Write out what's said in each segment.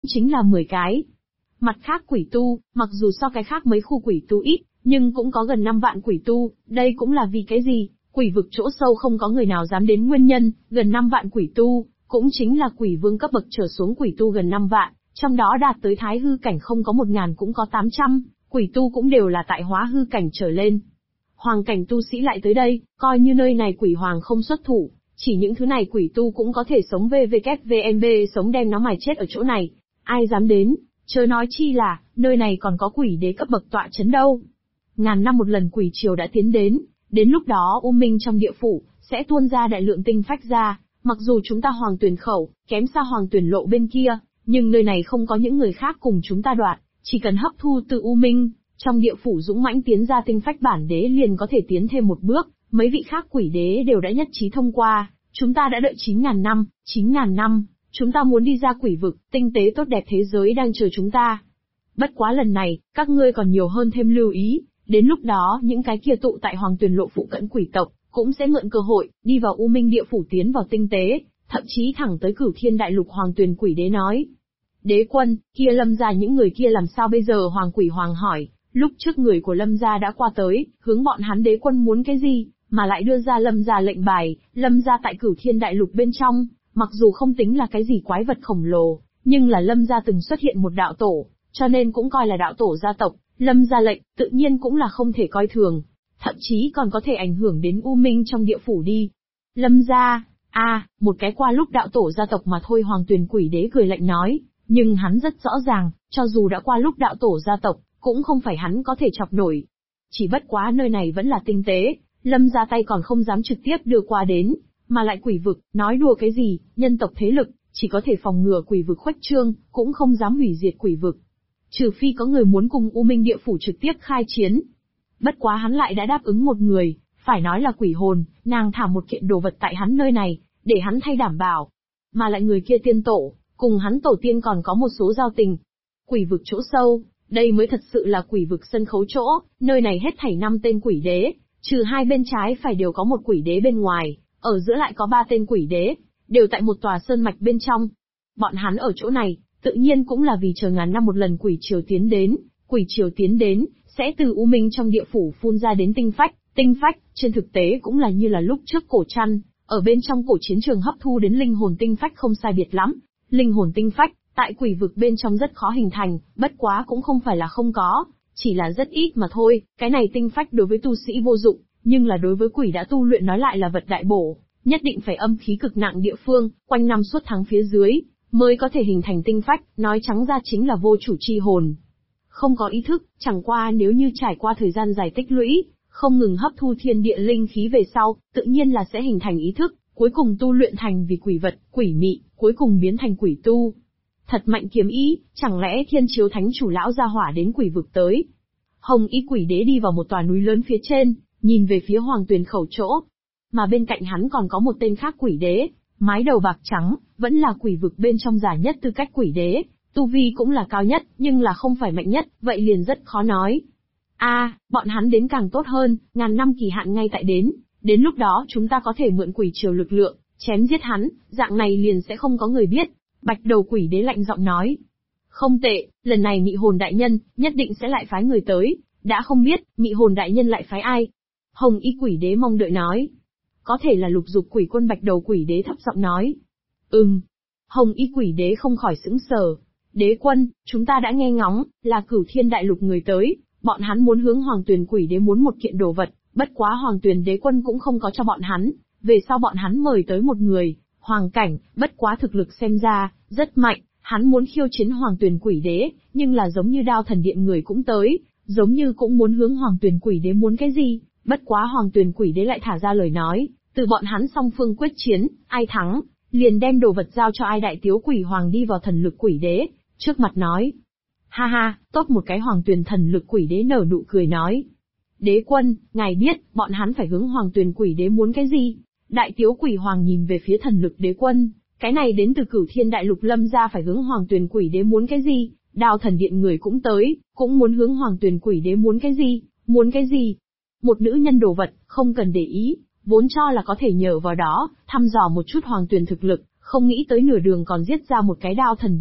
chính là 10 cái. Mặt khác quỷ tu, mặc dù so cái khác mấy khu quỷ tu ít, nhưng cũng có gần 5 vạn quỷ tu, đây cũng là vì cái gì? Quỷ vực chỗ sâu không có người nào dám đến nguyên nhân, gần 5 vạn quỷ tu, cũng chính là quỷ vương cấp bậc trở xuống quỷ tu gần 5 vạn, trong đó đạt tới thái hư cảnh không có 1000 cũng có 800, quỷ tu cũng đều là tại hóa hư cảnh trở lên. Hoàng cảnh tu sĩ lại tới đây, coi như nơi này quỷ hoàng không xuất thủ, chỉ những thứ này quỷ tu cũng có thể sống VVKVNB sống đem nó mài chết ở chỗ này. Ai dám đến, chớ nói chi là, nơi này còn có quỷ đế cấp bậc tọa chấn đâu. Ngàn năm một lần quỷ triều đã tiến đến lúc đó U Minh trong địa phủ, sẽ tuôn ra đại lượng tinh phách ra, mặc dù chúng ta Hoàng Tuyền khẩu, kém xa Hoàng Tuyền lộ bên kia, nhưng nơi này không có những người khác cùng chúng ta đoạt, chỉ cần hấp thu từ U Minh, trong địa phủ dũng mãnh tiến ra tinh phách bản đế liền có thể tiến thêm một bước, mấy vị khác quỷ đế đều đã nhất trí thông qua, chúng ta đã đợi 9.000 năm, chúng ta muốn đi ra quỷ vực, tinh tế tốt đẹp thế giới đang chờ chúng ta. Bất quá lần này, các ngươi còn nhiều hơn thêm lưu ý, đến lúc đó những cái kia tụ tại Hoàng Tuyền lộ phụ cận quỷ tộc, cũng sẽ mượn cơ hội, đi vào U Minh địa phủ tiến vào tinh tế, thậm chí thẳng tới Cửu Thiên Đại Lục. Hoàng Tuyền quỷ đế nói. Đế quân, kia Lâm gia những người kia làm sao bây giờ? Hoàng quỷ hoàng hỏi, lúc trước người của Lâm gia đã qua tới, hướng bọn hắn đế quân muốn cái gì, mà lại đưa ra Lâm gia lệnh bài. Lâm gia tại Cửu Thiên Đại Lục bên trong, mặc dù không tính là cái gì quái vật khổng lồ, nhưng là Lâm gia từng xuất hiện một đạo tổ, cho nên cũng coi là đạo tổ gia tộc. Lâm gia lệnh, tự nhiên cũng là không thể coi thường, thậm chí còn có thể ảnh hưởng đến U Minh trong địa phủ đi. Lâm gia, một cái qua lúc đạo tổ gia tộc mà thôi. Hoàng Tuyền quỷ đế cười lạnh nói, nhưng hắn rất rõ ràng, cho dù đã qua lúc đạo tổ gia tộc, cũng không phải hắn có thể chọc nổi. Chỉ bất quá nơi này vẫn là tinh tế, Lâm gia tay còn không dám trực tiếp đưa qua đến, mà lại quỷ vực, nói đùa cái gì, nhân tộc thế lực, chỉ có thể phòng ngừa quỷ vực khuếch trương, cũng không dám hủy diệt quỷ vực. Trừ phi có người muốn cùng U Minh địa phủ trực tiếp khai chiến. Bất quá hắn lại đã đáp ứng một người, phải nói là quỷ hồn, nàng thả một kiện đồ vật tại hắn nơi này, để hắn thay đảm bảo. Mà lại người kia tiên tổ, cùng hắn tổ tiên còn có một số giao tình. Quỷ vực chỗ sâu, đây mới thật sự là quỷ vực sân khấu chỗ, nơi này hết thảy 5 tên quỷ đế, trừ hai bên trái phải đều có một quỷ đế bên ngoài, ở giữa lại có 3 tên quỷ đế, đều tại một tòa sơn mạch bên trong. Bọn hắn ở chỗ này, tự nhiên cũng là vì chờ ngàn năm một lần quỷ triều tiến đến. Quỷ triều tiến đến, sẽ từ U Minh trong địa phủ phun ra đến tinh phách, trên thực tế cũng là như là lúc trước cổ trăn, ở bên trong cổ chiến trường hấp thu đến linh hồn tinh phách không sai biệt lắm. Linh hồn tinh phách, tại quỷ vực bên trong rất khó hình thành, bất quá cũng không phải là không có, chỉ là rất ít mà thôi. Cái này tinh phách đối với tu sĩ vô dụng, nhưng là đối với quỷ đã tu luyện nói lại là vật đại bổ, nhất định phải âm khí cực nặng địa phương, quanh năm suốt tháng phía dưới, mới có thể hình thành tinh phách, nói trắng ra chính là vô chủ chi hồn. Không có ý thức, chẳng qua nếu như trải qua thời gian dài tích lũy, không ngừng hấp thu thiên địa linh khí về sau, tự nhiên là sẽ hình thành ý thức, cuối cùng tu luyện thành vì quỷ vật, quỷ mị, cuối cùng biến thành quỷ tu. Thật mạnh kiếm ý, chẳng lẽ Thiên Chiếu Thánh chủ lão gia hỏa đến quỷ vực tới? Hồng Y quỷ đế đi vào một tòa núi lớn phía trên, nhìn về phía Hoàng Tuyền khẩu chỗ. Mà bên cạnh hắn còn có một tên khác quỷ đế, mái đầu bạc trắng, vẫn là quỷ vực bên trong giả nhất tư cách quỷ đế, tu vi cũng là cao nhất, nhưng là không phải mạnh nhất, vậy liền rất khó nói. Bọn hắn đến càng tốt hơn, ngàn năm kỳ hạn ngay tại đến lúc đó chúng ta có thể mượn quỷ triều lực lượng, chém giết hắn, dạng này liền sẽ không có người biết. Bạch đầu quỷ đế lạnh giọng nói. Không tệ, lần này Mị hồn đại nhân, nhất định sẽ lại phái người tới, đã không biết, Mị hồn đại nhân lại phái ai? Hồng Y quỷ đế mong đợi nói. Có thể là Lục Dục quỷ quân. Bạch đầu quỷ đế thấp giọng nói. Hồng Y quỷ đế không khỏi sững sờ. Đế quân, chúng ta đã nghe ngóng, là Cửu Thiên Đại Lục người tới, bọn hắn muốn hướng Hoàng Tuyền quỷ đế muốn một kiện đồ vật, bất quá Hoàng Tuyền đế quân cũng không có cho bọn hắn, về sau bọn hắn mời tới một người, hoàng cảnh, bất quá thực lực xem ra, rất mạnh, hắn muốn khiêu chiến Hoàng Tuyền quỷ đế, nhưng là giống như Đao Thần Điện người cũng tới, giống như cũng muốn hướng Hoàng Tuyền quỷ đế muốn cái gì, bất quá Hoàng Tuyền quỷ đế lại thả ra lời nói, từ bọn hắn song phương quyết chiến, ai thắng, liền đem đồ vật giao cho ai. Đại Tiếu quỷ hoàng đi vào thần lực quỷ đế, trước mặt nói. Ha, tốt một cái. Hoàng Tuyền thần lực quỷ đế nở nụ cười nói. Đế quân, ngài biết, bọn hắn phải hướng Hoàng Tuyền quỷ đế muốn cái gì? Đại Tiếu quỷ hoàng nhìn về phía thần lực đế quân, cái này đến từ Cửu Thiên Đại Lục Lâm gia phải hướng Hoàng Tuyền quỷ đế muốn cái gì? Đao Thần Điện người cũng tới, cũng muốn hướng Hoàng Tuyền quỷ đế muốn cái gì? Muốn cái gì? Một nữ nhân đồ vật, không cần để ý, vốn cho là có thể nhờ vào đó, thăm dò một chút Hoàng Tuyền thực lực, không nghĩ tới nửa đường còn giết ra một cái Đao Thần Điện,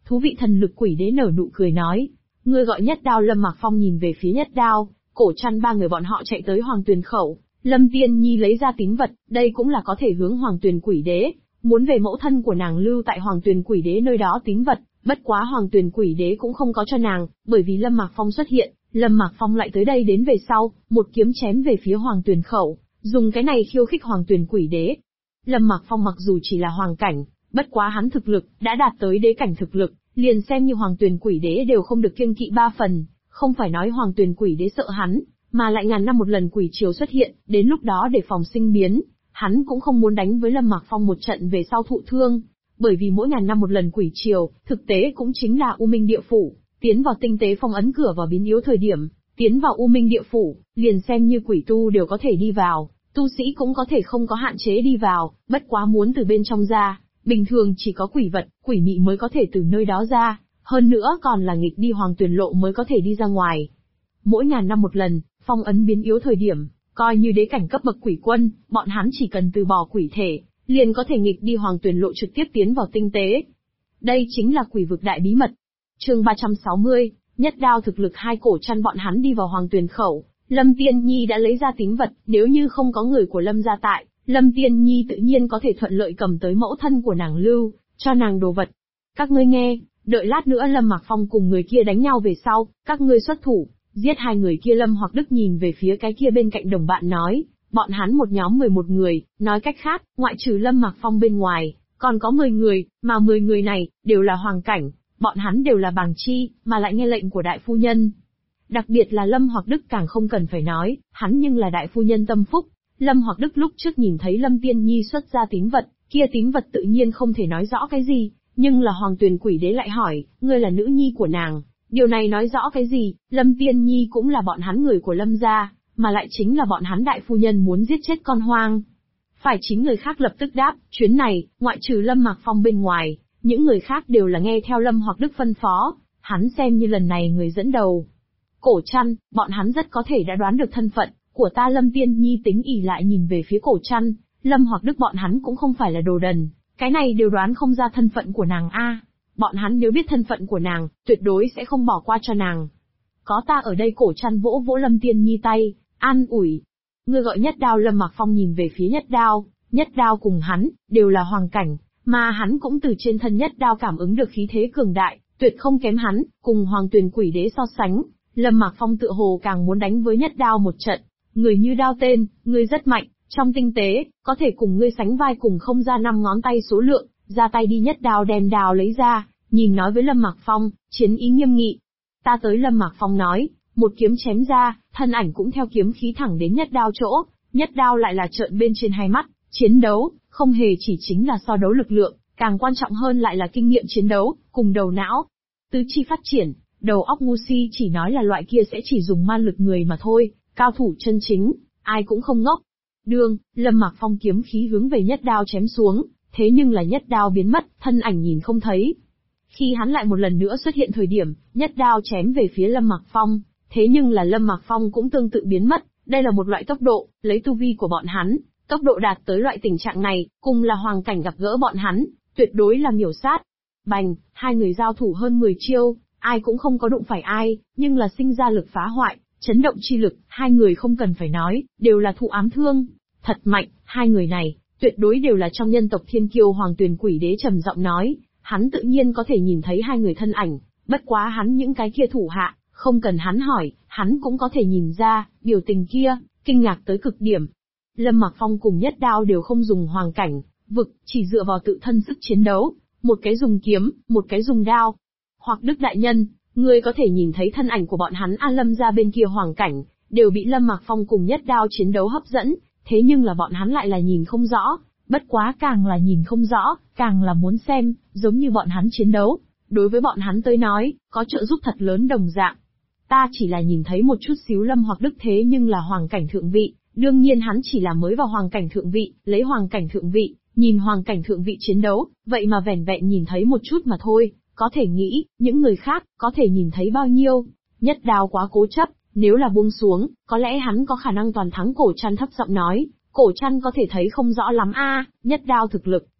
Thú vị. Thần lực quỷ đế nở nụ cười nói. Ngươi gọi Nhất Đao. Lâm Mạc Phong nhìn về phía Nhất Đao, Cổ Trăn, ba người bọn họ chạy tới Hoàng Tuyền khẩu. Lâm Tiên Nhi lấy ra tín vật, đây cũng là có thể hướng Hoàng Tuyền quỷ đế, muốn về mẫu thân của nàng lưu tại Hoàng Tuyền quỷ đế nơi đó tín vật, bất quá Hoàng Tuyền quỷ đế cũng không có cho nàng, bởi vì Lâm Mạc Phong xuất hiện, Lâm Mạc Phong lại tới đây đến về sau, một kiếm chém về phía Hoàng Tuyền khẩu, dùng cái này khiêu khích Hoàng Tuyền quỷ đế. Lâm Mạc Phong mặc dù chỉ là hoàng cảnh, bất quá hắn thực lực đã đạt tới đế cảnh thực lực, liền xem như Hoàng Tuyền quỷ đế đều không được kiêng kỵ ba phần, không phải nói Hoàng Tuyền quỷ đế sợ hắn, mà lại ngàn năm một lần quỷ triều xuất hiện, đến lúc đó để phòng sinh biến, hắn cũng không muốn đánh với Lâm Mạc Phong một trận về sau thụ thương, bởi vì mỗi ngàn năm một lần quỷ triều, thực tế cũng chính là U Minh Địa Phủ, tiến vào tinh tế phong ấn cửa vào biến yếu thời điểm, tiến vào U Minh Địa Phủ, liền xem như quỷ tu đều có thể đi vào, tu sĩ cũng có thể không có hạn chế đi vào, bất quá muốn từ bên trong ra, bình thường chỉ có quỷ vật, quỷ mị mới có thể từ nơi đó ra, hơn nữa còn là nghịch đi Hoàng Tuyền lộ mới có thể đi ra ngoài. Mỗi ngàn năm một lần, phong ấn biến yếu thời điểm, coi như đế cảnh cấp bậc quỷ quân, bọn hắn chỉ cần từ bỏ quỷ thể, liền có thể nghịch đi Hoàng Tuyền lộ trực tiếp tiến vào tinh tế. Đây chính là quỷ vực đại bí mật. Chương 360, Nhất Đao thực lực. Hai Cổ Trăn bọn hắn đi vào Hoàng Tuyền khẩu, Lâm Tiên Nhi đã lấy ra tín vật, nếu như không có người của Lâm gia tại, Lâm Tiên Nhi tự nhiên có thể thuận lợi cầm tới mẫu thân của nàng lưu, cho nàng đồ vật. Các ngươi nghe, đợi lát nữa Lâm Mạc Phong cùng người kia đánh nhau về sau, các ngươi xuất thủ, giết hai người kia. Lâm Hoặc Đức nhìn về phía cái kia bên cạnh đồng bạn nói, bọn hắn một nhóm 11 người, nói cách khác, ngoại trừ Lâm Mạc Phong bên ngoài, còn có 10 người, mà 10 người này, đều là hoàng cảnh, bọn hắn đều là bàng chi, mà lại nghe lệnh của đại phu nhân. Đặc biệt là Lâm Hoặc Đức càng không cần phải nói, hắn nhưng là đại phu nhân tâm phúc. Lâm Hoặc Đức lúc trước nhìn thấy Lâm Tiên Nhi xuất ra tín vật, kia tín vật tự nhiên không thể nói rõ cái gì, nhưng là Hoàng Tuyền quỷ đế lại hỏi, ngươi là nữ nhi của nàng, điều này nói rõ cái gì? Lâm Tiên Nhi cũng là bọn hắn người của Lâm gia, mà lại chính là bọn hắn đại phu nhân muốn giết chết con hoang. Phải chính người khác lập tức đáp, chuyến này, ngoại trừ Lâm Mạc Phong bên ngoài, những người khác đều là nghe theo Lâm Hoặc Đức phân phó, hắn xem như lần này người dẫn đầu. Cổ Trăn, bọn hắn rất có thể đã đoán được thân phận của ta. Lâm Tiên Nhi tính ỉ lại nhìn về phía Cổ Trăn, Lâm Hoặc Đức bọn hắn cũng không phải là đồ đần, cái này đều đoán không ra thân phận của nàng a. Bọn hắn nếu biết thân phận của nàng, tuyệt đối sẽ không bỏ qua cho nàng. Có ta ở đây. Cổ Trăn vỗ vỗ Lâm Tiên Nhi tay, an ủi. Ngươi gọi Nhất Đao. Lâm Mạc Phong nhìn về phía Nhất Đao, Nhất Đao cùng hắn, đều là hoàng cảnh, mà hắn cũng từ trên thân Nhất Đao cảm ứng được khí thế cường đại, tuyệt không kém hắn, cùng Hoàng Tuyền quỷ đế so sánh, Lâm Mạc Phong tựa hồ càng muốn đánh với Nhất Đao một trận. Người như đao tên, ngươi rất mạnh, trong tinh tế, có thể cùng ngươi sánh vai cùng không ra 5 ngón tay số lượng, ra tay đi. Nhất Đao đem đao lấy ra, nhìn nói với Lâm Mạc Phong, chiến ý nghiêm nghị. Ta tới. Lâm Mạc Phong nói, một kiếm chém ra, thân ảnh cũng theo kiếm khí thẳng đến Nhất Đao chỗ, Nhất Đao lại là trợn bên trên hai mắt, chiến đấu, không hề chỉ chính là so đấu lực lượng, càng quan trọng hơn lại là kinh nghiệm chiến đấu, cùng đầu não. Tứ chi phát triển, đầu óc ngu si chỉ nói là loại kia sẽ chỉ dùng man lực người mà thôi, cao thủ chân chính, ai cũng không ngốc. Đương, Lâm Mạc Phong kiếm khí hướng về Nhất Đao chém xuống, thế nhưng là Nhất Đao biến mất, thân ảnh nhìn không thấy. Khi hắn lại một lần nữa xuất hiện thời điểm, Nhất Đao chém về phía Lâm Mạc Phong, thế nhưng là Lâm Mạc Phong cũng tương tự biến mất, đây là một loại tốc độ, lấy tu vi của bọn hắn, tốc độ đạt tới loại tình trạng này, cùng là hoàng cảnh gặp gỡ bọn hắn, tuyệt đối là miểu sát. Bành, hai người giao thủ hơn 10 chiêu, ai cũng không có đụng phải ai, nhưng là sinh ra lực phá hoại, chấn động chi lực, hai người không cần phải nói, đều là thụ ám thương. Thật mạnh, hai người này, tuyệt đối đều là trong nhân tộc thiên kiêu. Hoàng Tuyền quỷ đế trầm giọng nói, hắn tự nhiên có thể nhìn thấy hai người thân ảnh, bất quá hắn những cái kia thủ hạ, không cần hắn hỏi, hắn cũng có thể nhìn ra, biểu tình kia, kinh ngạc tới cực điểm. Lâm Mạc Phong cùng Nhất Đao đều không dùng hoàng cảnh, vực, chỉ dựa vào tự thân sức chiến đấu, một cái dùng kiếm, một cái dùng đao. Hoặc Đức đại nhân, ngươi có thể nhìn thấy thân ảnh của bọn hắn. An Lâm ra bên kia hoàng cảnh, đều bị Lâm Mạc Phong cùng Nhất Đao chiến đấu hấp dẫn, thế nhưng là bọn hắn lại là nhìn không rõ, bất quá càng là nhìn không rõ, càng là muốn xem, giống như bọn hắn chiến đấu, đối với bọn hắn tới nói, có trợ giúp thật lớn đồng dạng. Ta chỉ là nhìn thấy một chút xíu Lâm Hoặc Đức thế nhưng là hoàng cảnh thượng vị, đương nhiên hắn chỉ là mới vào hoàng cảnh thượng vị, lấy hoàng cảnh thượng vị, nhìn hoàng cảnh thượng vị chiến đấu, vậy mà vẻn vẹn nhìn thấy một chút mà thôi, có thể nghĩ, những người khác, có thể nhìn thấy bao nhiêu. Nhất Đao quá cố chấp, nếu là buông xuống, có lẽ hắn có khả năng toàn thắng. Cổ Trăn thấp giọng nói, Cổ Trăn có thể thấy không rõ lắm a. Nhất Đao thực lực,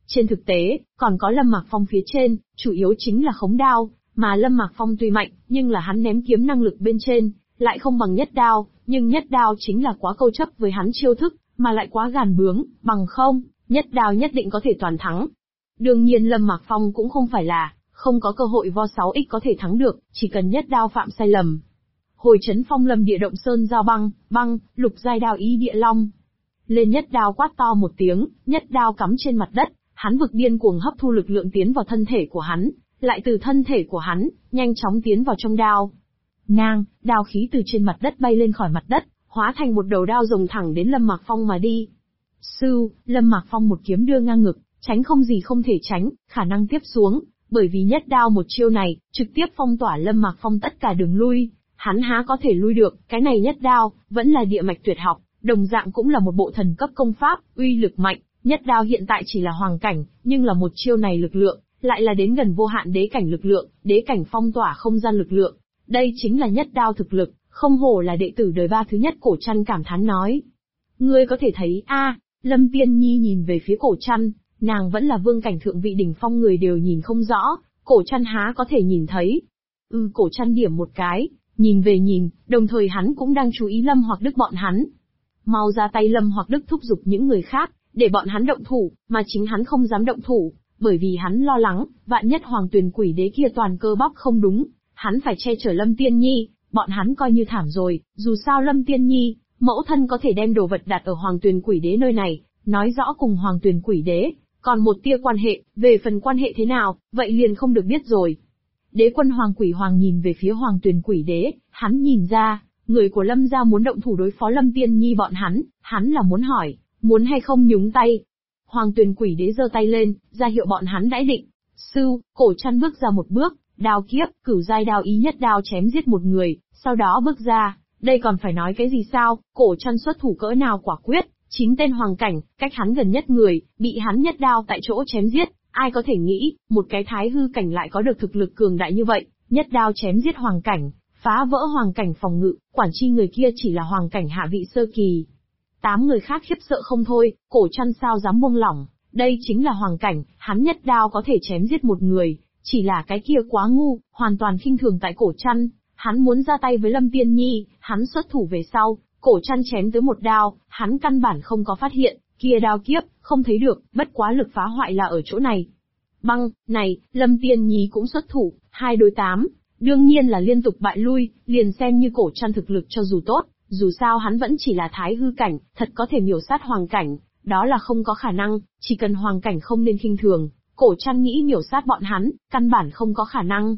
Trên thực tế, còn có Lâm Mạc Phong phía trên, chủ yếu chính là khống đao, mà Lâm Mạc Phong tuy mạnh, nhưng là hắn ném kiếm năng lực bên trên, lại không bằng nhất đao, nhưng nhất đao chính là quá câu chấp với hắn chiêu thức, mà lại quá gàn bướng, bằng không, nhất đao nhất định có thể toàn thắng. Đương nhiên Lâm Mạc Phong cũng không phải là không có cơ hội vo 6x có thể thắng được, chỉ cần nhất đao phạm sai lầm. Hồi trấn phong lâm địa động sơn giao băng, băng, lục giai đao ý địa long. Lên nhất đao quát to một tiếng, nhất đao cắm trên mặt đất, hắn vực điên cuồng hấp thu lực lượng tiến vào thân thể của hắn, lại từ thân thể của hắn, nhanh chóng tiến vào trong đao. Ngang, đao khí từ trên mặt đất bay lên khỏi mặt đất, hóa thành một đầu đao rồng thẳng đến Lâm Mạc Phong mà đi. Sưu, Lâm Mạc Phong một kiếm đưa ngang ngực, tránh không gì không thể tránh, khả năng tiếp xuống, bởi vì nhất đao một chiêu này, trực tiếp phong tỏa Lâm Mạc Phong tất cả đường lui, hắn há có thể lui được, cái này nhất đao, vẫn là địa mạch tuyệt học, đồng dạng cũng là một bộ thần cấp công pháp, uy lực mạnh, nhất đao hiện tại chỉ là hoàng cảnh, nhưng là một chiêu này lực lượng, lại là đến gần vô hạn đế cảnh lực lượng, đế cảnh phong tỏa không gian lực lượng. Đây chính là nhất đao thực lực, không hổ là đệ tử đời 3 thứ nhất. Cổ Trăn cảm thán nói. Ngươi có thể thấy Lâm Tiên Nhi nhìn về phía Cổ Trăn, nàng vẫn là vương cảnh thượng vị đỉnh phong, người đều nhìn không rõ, Cổ Trăn há có thể nhìn thấy. Cổ Trăn điểm một cái, nhìn về nhìn, đồng thời hắn cũng đang chú ý Lâm Hoặc Đức bọn hắn. Mau ra tay. Lâm Hoặc Đức thúc giục những người khác, để bọn hắn động thủ, mà chính hắn không dám động thủ, bởi vì hắn lo lắng, vạn nhất Hoàng Tuyền Quỷ Đế kia toàn cơ bắp không đúng, hắn phải che chở Lâm Tiên Nhi, bọn hắn coi như thảm rồi, dù sao Lâm Tiên Nhi, mẫu thân có thể đem đồ vật đặt ở Hoàng Tuyền Quỷ Đế nơi này, nói rõ cùng Hoàng Tuyền Quỷ Đế, còn một tia quan hệ, về phần quan hệ thế nào, vậy liền không được biết rồi. Đế quân Hoàng Quỷ Hoàng nhìn về phía Hoàng Tuyền Quỷ Đế, hắn nhìn ra, người của Lâm gia muốn động thủ đối phó Lâm Tiên Nhi bọn hắn là muốn hỏi, muốn hay không nhúng tay. Hoàng Tuyền Quỷ Đế giơ tay lên, ra hiệu bọn hắn đãi định. Sưu, Cổ Trăn bước ra một bước, đao kiếp, cửu giai đao ý nhất đao chém giết một người, sau đó bước ra, đây còn phải nói cái gì sao, Cổ Trăn xuất thủ cỡ nào quả quyết, 9 tên hoàng cảnh, cách hắn gần nhất người, bị hắn nhất đao tại chỗ chém giết, ai có thể nghĩ, một cái thái hư cảnh lại có được thực lực cường đại như vậy, nhất đao chém giết hoàng cảnh, phá vỡ hoàng cảnh phòng ngự, quản chi người kia chỉ là hoàng cảnh hạ vị sơ kỳ. 8 người khác khiếp sợ không thôi, Cổ Trăn sao dám buông lỏng, đây chính là hoàng cảnh, hắn nhất đao có thể chém giết một người, chỉ là cái kia quá ngu, hoàn toàn khinh thường tại Cổ Trăn, hắn muốn ra tay với Lâm Tiên Nhi, hắn xuất thủ về sau, Cổ Trăn chém tới một đao, hắn căn bản không có phát hiện, kia đao kiếp, không thấy được, bất quá lực phá hoại là ở chỗ này. Băng, này, Lâm Tiên Nhi cũng xuất thủ, 2 đối 8, đương nhiên là liên tục bại lui, liền xem như Cổ Trăn thực lực cho dù tốt, dù sao hắn vẫn chỉ là thái hư cảnh, thật có thể miểu sát hoàng cảnh, đó là không có khả năng, chỉ cần hoàng cảnh không nên khinh thường, Cổ Trăn nghĩ miểu sát bọn hắn, căn bản không có khả năng.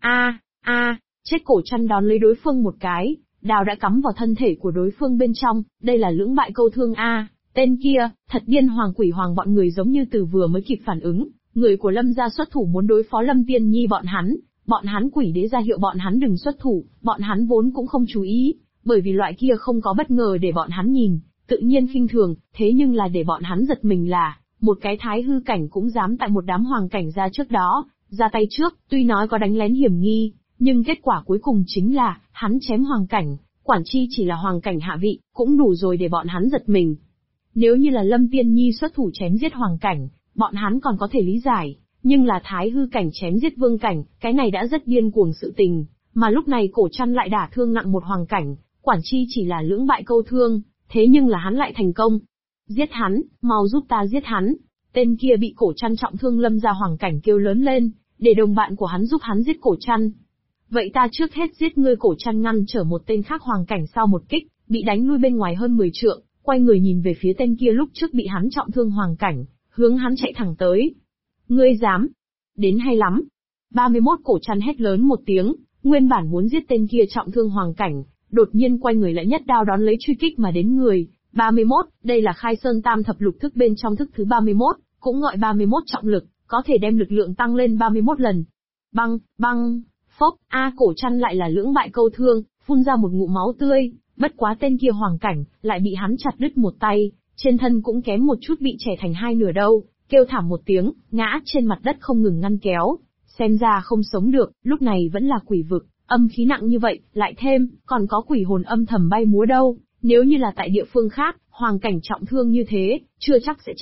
Chết. Cổ Trăn đón lấy đối phương một cái, đao đã cắm vào thân thể của đối phương bên trong, đây là lưỡng bại câu thương tên kia, thật điên. Hoàng Quỷ Hoàng bọn người giống như từ vừa mới kịp phản ứng, người của Lâm gia xuất thủ muốn đối phó Lâm Tiên Nhi bọn hắn Quỷ Đế ra hiệu bọn hắn đừng xuất thủ, bọn hắn vốn cũng không chú ý, bởi vì loại kia không có bất ngờ để bọn hắn nhìn, tự nhiên khinh thường, thế nhưng là để bọn hắn giật mình là, một cái thái hư cảnh cũng dám tại một đám hoàng cảnh ra trước đó, ra tay trước, tuy nói có đánh lén hiểm nghi, nhưng kết quả cuối cùng chính là, hắn chém hoàng cảnh, quản chi chỉ là hoàng cảnh hạ vị, cũng đủ rồi để bọn hắn giật mình. Nếu như là Lâm Tiên Nhi xuất thủ chém giết hoàng cảnh, bọn hắn còn có thể lý giải, nhưng là thái hư cảnh chém giết vương cảnh, cái này đã rất điên cuồng sự tình, mà lúc này Cổ Trăn lại đả thương nặng một hoàng cảnh, quản chi chỉ là lưỡng bại câu thương, thế nhưng là hắn lại thành công. Giết hắn, mau giúp ta giết hắn. Tên kia bị Cổ Trăn trọng thương Lâm gia hoàng cảnh kêu lớn lên, để đồng bạn của hắn giúp hắn giết Cổ Trăn. Vậy ta trước hết giết ngươi. Cổ Trăn ngăn trở một tên khác hoàng cảnh sau một kích, bị đánh lui bên ngoài hơn 10 trượng, quay người nhìn về phía tên kia lúc trước bị hắn trọng thương hoàng cảnh, hướng hắn chạy thẳng tới. Ngươi dám? Đến hay lắm. 31 Cổ Trăn hét lớn một tiếng, nguyên bản muốn giết tên kia trọng thương hoàng cảnh, đột nhiên quay người lại nhất đao đón lấy truy kích mà đến người. 31, đây là Khai Sơn Tam Thập Lục thức bên trong thức thứ 31, cũng gọi 31 trọng lực, có thể đem lực lượng tăng lên 31 lần. Băng, phốc, Cổ Trăn lại là lưỡng bại câu thương, phun ra một ngụm máu tươi, bất quá tên kia hoàng cảnh, lại bị hắn chặt đứt một tay, trên thân cũng kém một chút bị chẻ thành hai nửa đâu, kêu thảm một tiếng, ngã trên mặt đất không ngừng ngăn kéo, xem ra không sống được, lúc này vẫn là quỷ vực, âm khí nặng như vậy, lại thêm, còn có quỷ hồn âm thầm bay múa đâu, nếu như là tại địa phương khác, hoàng cảnh trọng thương như thế, chưa chắc sẽ chết,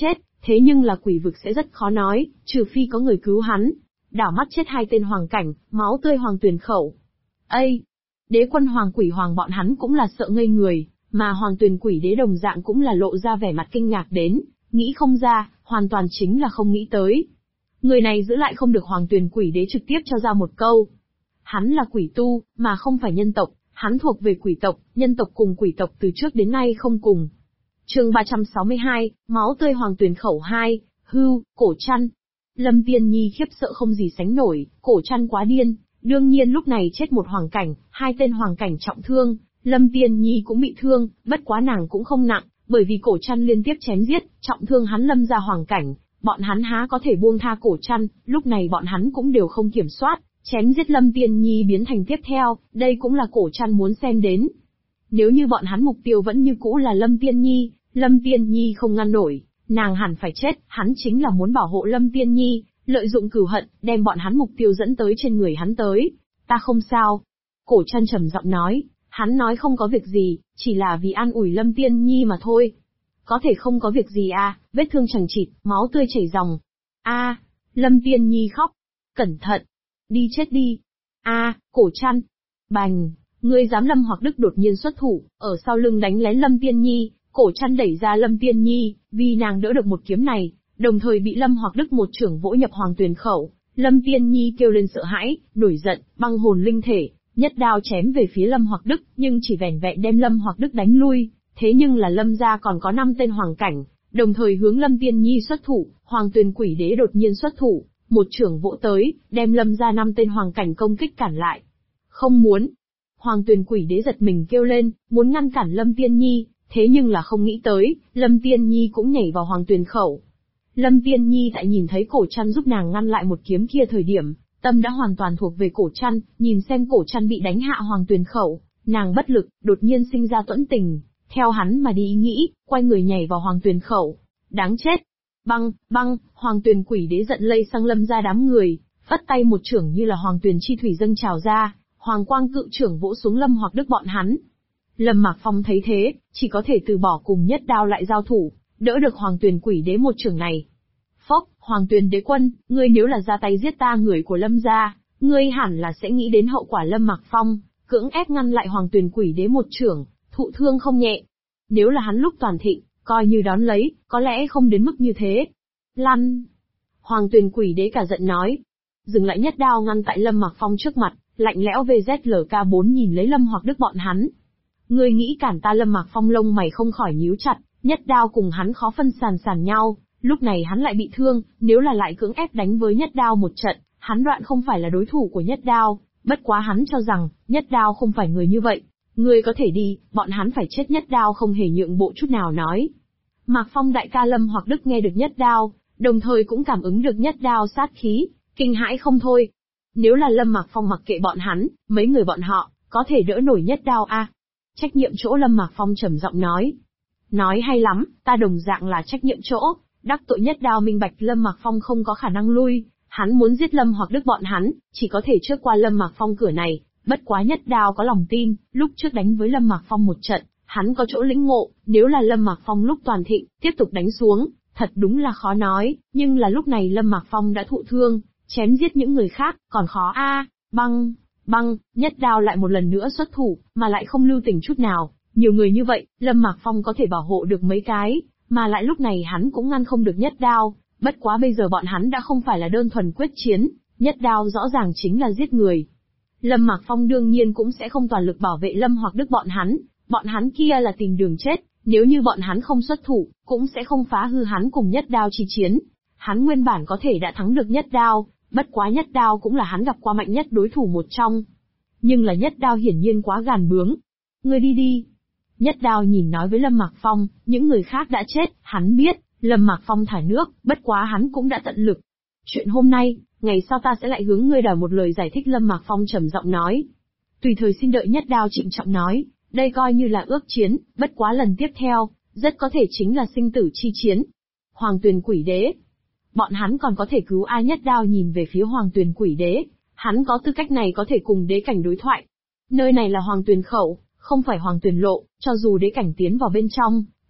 Thế nhưng là quỷ vực sẽ rất khó nói, trừ phi có người cứu hắn. Đảo mắt chết 2 tên hoàng cảnh, máu tươi hoàng tuyển khẩu. Ây! Đế quân hoàng quỷ hoàng bọn hắn cũng là sợ ngây người, mà hoàng tuyển quỷ đế đồng dạng cũng là lộ ra vẻ mặt kinh ngạc đến, nghĩ không ra, hoàn toàn chính là không nghĩ tới. Người này giữ lại không được hoàng tuyển quỷ đế trực tiếp cho ra một câu. Hắn là quỷ tu, mà không phải nhân tộc, hắn thuộc về quỷ tộc, nhân tộc cùng quỷ tộc từ trước đến nay không cùng. Chương 362, máu tươi hoàng tuyển khẩu 2, hưu, cổ chăn. Lâm Tiên Nhi khiếp sợ không gì sánh nổi, cổ chăn quá điên, đương nhiên lúc này chết một hoàng cảnh, 2 tên hoàng cảnh trọng thương, Lâm Tiên Nhi cũng bị thương, bất quá nàng cũng không nặng, bởi vì cổ chăn liên tiếp chém giết, trọng thương hắn Lâm gia hoàng cảnh, bọn hắn há có thể buông tha cổ chăn, lúc này bọn hắn cũng đều không kiểm soát, chém giết Lâm Tiên Nhi biến thành tiếp theo, đây cũng là cổ chăn muốn xem đến. Nếu như bọn hắn mục tiêu vẫn như cũ là Lâm Tiên Nhi không ngăn nổi, nàng hẳn phải chết, hắn chính là muốn bảo hộ Lâm Tiên Nhi, lợi dụng cửu hận, đem bọn hắn mục tiêu dẫn tới trên người hắn tới. Ta không sao. Cổ chăn trầm giọng nói, hắn nói không có việc gì, chỉ là vì an ủi Lâm Tiên Nhi mà thôi. Có thể không có việc gì à, vết thương chằng chịt, máu tươi chảy ròng. A, Lâm Tiên Nhi khóc. Cẩn thận. Đi chết đi. A, cổ chăn. Bành, ngươi dám Lâm Hoặc Đức đột nhiên xuất thủ, ở sau lưng đánh lén Lâm Tiên Nhi, cổ chăn đẩy ra Lâm Tiên Nhi, vì nàng đỡ được một kiếm này, đồng thời bị Lâm Hoặc Đức một chưởng vỗ nhập hoàng tuyển khẩu. Lâm Tiên Nhi kêu lên sợ hãi, nổi giận, băng hồn linh thể, nhất đao chém về phía Lâm Hoặc Đức, nhưng chỉ vẻn vẹn đem Lâm Hoặc Đức đánh lui. Thế nhưng là Lâm gia còn có 5 tên hoàng cảnh, đồng thời hướng Lâm Tiên Nhi xuất thủ, hoàng tuyển quỷ đế đột nhiên xuất thủ, một chưởng vỗ tới, đem Lâm gia 5 tên hoàng cảnh công kích cản lại. Không muốn. Hoàng tuyển quỷ đế giật mình kêu lên, muốn ngăn cản Lâm Tiên Nhi, thế nhưng là không nghĩ tới, Lâm Tiên Nhi cũng nhảy vào hoàng tuyển khẩu. Lâm Tiên Nhi tại nhìn thấy cổ chăn giúp nàng ngăn lại một kiếm kia thời điểm, tâm đã hoàn toàn thuộc về cổ chăn, nhìn xem cổ chăn bị đánh hạ hoàng tuyển khẩu, nàng bất lực, đột nhiên sinh ra tuẫn tình, theo hắn mà đi ý nghĩ, quay người nhảy vào hoàng tuyển khẩu. Đáng chết! Băng, băng, hoàng tuyển quỷ đế giận lây sang Lâm ra đám người, phất tay một chưởng như là hoàng tuyển chi thủy dâng trào ra, hoàng quang cự chưởng vỗ xuống Lâm Hoặc Đức bọn hắn. Lâm Mạc Phong thấy thế, chỉ có thể từ bỏ cùng nhất đao lại giao thủ, đỡ được hoàng tuyển quỷ đế một chưởng này. Phốc, hoàng tuyển đế quân, ngươi nếu là ra tay giết ta người của Lâm gia, ngươi hẳn là sẽ nghĩ đến hậu quả. Lâm Mạc Phong cưỡng ép ngăn lại hoàng tuyển quỷ đế một chưởng, thụ thương không nhẹ. Nếu là hắn lúc toàn thịnh, coi như đón lấy, có lẽ không đến mức như thế. Lăn! Hoàng tuyển quỷ đế cả giận nói. Dừng lại nhất đao ngăn tại Lâm Mạc Phong trước mặt, lạnh lẽo VZLK4 nhìn lấy Lâm Hoặc Đức bọn hắn. Ngươi nghĩ cản ta? Lâm Mạc Phong lông mày không khỏi nhíu chặt, nhất đao cùng hắn khó phân sàn nhau, lúc này hắn lại bị thương, nếu là lại cưỡng ép đánh với nhất đao một trận, hắn đoạn không phải là đối thủ của nhất đao, bất quá hắn cho rằng, nhất đao không phải người như vậy. Ngươi có thể đi, bọn hắn phải chết. Nhất đao không hề nhượng bộ chút nào nói. Mạc Phong đại ca Lâm Hoặc Đức nghe được nhất đao, đồng thời cũng cảm ứng được nhất đao sát khí, kinh hãi không thôi. Nếu là Lâm Mạc Phong mặc kệ bọn hắn, mấy người bọn họ, có thể đỡ nổi nhất đao à? Trách nhiệm chỗ. Lâm Mạc Phong trầm giọng nói. Nói hay lắm, ta đồng dạng là trách nhiệm chỗ, đắc tội nhất đao minh bạch Lâm Mạc Phong không có khả năng lui, hắn muốn giết Lâm Hoặc Đức bọn hắn, chỉ có thể trước qua Lâm Mạc Phong cửa này. Bất quá nhất đao có lòng tin, lúc trước đánh với Lâm Mạc Phong một trận, hắn có chỗ lĩnh ngộ, nếu là Lâm Mạc Phong lúc toàn thịnh, tiếp tục đánh xuống, thật đúng là khó nói, nhưng là lúc này Lâm Mạc Phong đã thụ thương, chém giết những người khác, còn khó a. Băng, băng, nhất đao lại một lần nữa xuất thủ, mà lại không lưu tình chút nào, nhiều người như vậy, Lâm Mạc Phong có thể bảo hộ được mấy cái, mà lại lúc này hắn cũng ngăn không được nhất đao, bất quá bây giờ bọn hắn đã không phải là đơn thuần quyết chiến, nhất đao rõ ràng chính là giết người. Lâm Mạc Phong đương nhiên cũng sẽ không toàn lực bảo vệ Lâm Hoặc Đức bọn hắn kia là tìm đường chết, nếu như bọn hắn không xuất thủ, cũng sẽ không phá hư hắn cùng nhất đao chi chiến. Hắn nguyên bản có thể đã thắng được nhất đao, bất quá nhất đao cũng là hắn gặp qua mạnh nhất đối thủ một trong. Nhưng là nhất đao hiển nhiên quá gàn bướng. Ngươi đi đi. Nhất đao nhìn nói với Lâm Mạc Phong, những người khác đã chết, hắn biết, Lâm Mạc Phong thải nước, bất quá hắn cũng đã tận lực. Chuyện hôm nay, ngày sau ta sẽ lại hướng ngươi đòi một lời giải thích. Lâm Mạc Phong trầm giọng nói. Tùy thời xin đợi. Nhất đao trịnh trọng nói, đây coi như là ước chiến, bất quá lần tiếp theo, rất có thể chính là sinh tử chi chiến. Hoàng tuyển quỷ đế. Bọn hắn còn có thể cứu ai? Nhất đao nhìn về phía hoàng tuyển quỷ đế, hắn có tư cách này có thể cùng đế cảnh đối thoại. Nơi này là hoàng tuyển khẩu, không phải hoàng tuyển lộ, cho dù đế cảnh tiến vào bên trong,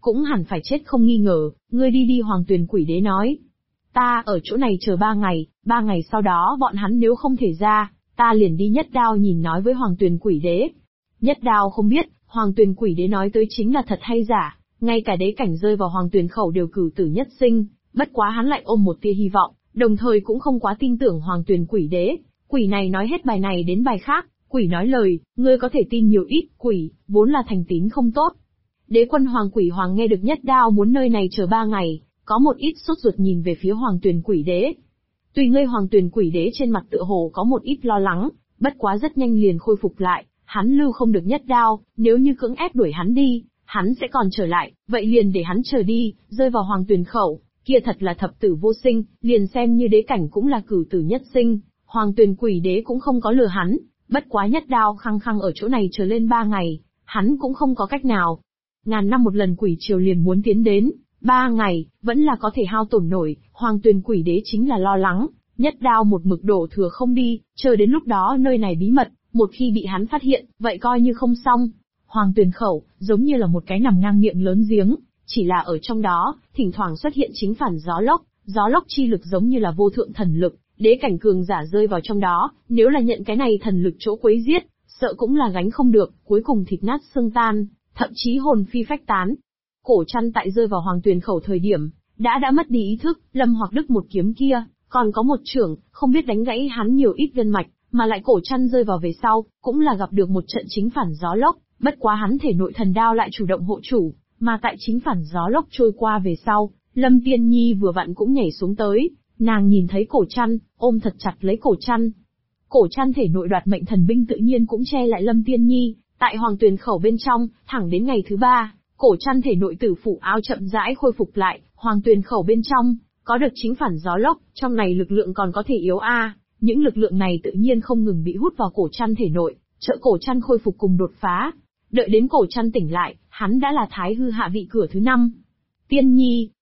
cũng hẳn phải chết không nghi ngờ, ngươi đi đi. Hoàng Tuyền Quỷ Đế nói. Ta ở chỗ này chờ 3 ngày sau đó bọn hắn nếu không thể ra, ta liền đi. Nhất Đao nhìn nói với Hoàng Tuyền Quỷ Đế. Nhất Đao không biết, Hoàng Tuyền Quỷ Đế nói tới chính là thật hay giả, ngay cả đế cảnh rơi vào Hoàng Tuyền khẩu đều cửu tử nhất sinh, bất quá hắn lại ôm một tia hy vọng, đồng thời cũng không quá tin tưởng Hoàng Tuyền Quỷ Đế. Quỷ này nói hết bài này đến bài khác, quỷ nói lời, ngươi có thể tin nhiều ít, quỷ, vốn là thành tín không tốt. Đế quân Hoàng Quỷ Hoàng nghe được Nhất Đao muốn nơi này chờ 3 ngày, có một ít sốt ruột nhìn về phía Hoàng Tuyền Quỷ Đế. Tuy ngươi Hoàng Tuyền Quỷ Đế trên mặt tựa hồ có một ít lo lắng, bất quá rất nhanh liền khôi phục lại, hắn lưu không được Nhất Đao, nếu như cưỡng ép đuổi hắn đi, hắn sẽ còn trở lại, vậy liền để hắn chờ đi, rơi vào Hoàng Tuyền khẩu, kia thật là thập tử vô sinh, liền xem như đế cảnh cũng là cửu tử nhất sinh, Hoàng Tuyền Quỷ Đế cũng không có lừa hắn, bất quá Nhất Đao khăng khăng ở chỗ này chờ lên 3 ngày, hắn cũng không có cách nào. Ngàn năm một lần quỷ triều liền muốn tiến đến, 3 ngày, vẫn là có thể hao tổn nổi, Hoàng Tuyền Quỷ Đế chính là lo lắng, Nhất Đao một mực đổ thừa không đi, chờ đến lúc đó nơi này bí mật, một khi bị hắn phát hiện, vậy coi như không xong. Hoàng Tuyền khẩu, giống như là một cái nằm ngang miệng lớn giếng, chỉ là ở trong đó, thỉnh thoảng xuất hiện chính phản gió lốc chi lực giống như là vô thượng thần lực, đế cảnh cường giả rơi vào trong đó, nếu là nhận cái này thần lực chỗ quấy giết, sợ cũng là gánh không được, cuối cùng thịt nát xương tan, thậm chí hồn phi phách tán. Cổ Trăn tại rơi vào Hoàng Tuyền khẩu thời điểm, đã mất đi ý thức, Lâm Hoặc Đức một kiếm kia, còn có một chưởng, không biết đánh gãy hắn nhiều ít gân mạch, mà lại Cổ Trăn rơi vào về sau, cũng là gặp được một trận chính phản gió lốc, bất quá hắn thể nội thần đao lại chủ động hộ chủ, mà tại chính phản gió lốc trôi qua về sau, Lâm Tiên Nhi vừa vặn cũng nhảy xuống tới, nàng nhìn thấy Cổ Trăn, ôm thật chặt lấy Cổ Trăn. Cổ Trăn thể nội đoạt mệnh thần binh tự nhiên cũng che lại Lâm Tiên Nhi, tại Hoàng Tuyền khẩu bên trong, thẳng đến ngày thứ 3, Cổ Trăn thể nội tử phủ áo chậm rãi khôi phục lại, Hoàng Tuyền khẩu bên trong, có được chính phản gió lốc, trong này lực lượng còn có thể yếu những lực lượng này tự nhiên không ngừng bị hút vào Cổ Trăn thể nội, trợ Cổ Trăn khôi phục cùng đột phá. Đợi đến Cổ Trăn tỉnh lại, hắn đã là Thái Hư hạ vị cửa thứ 5. Tiên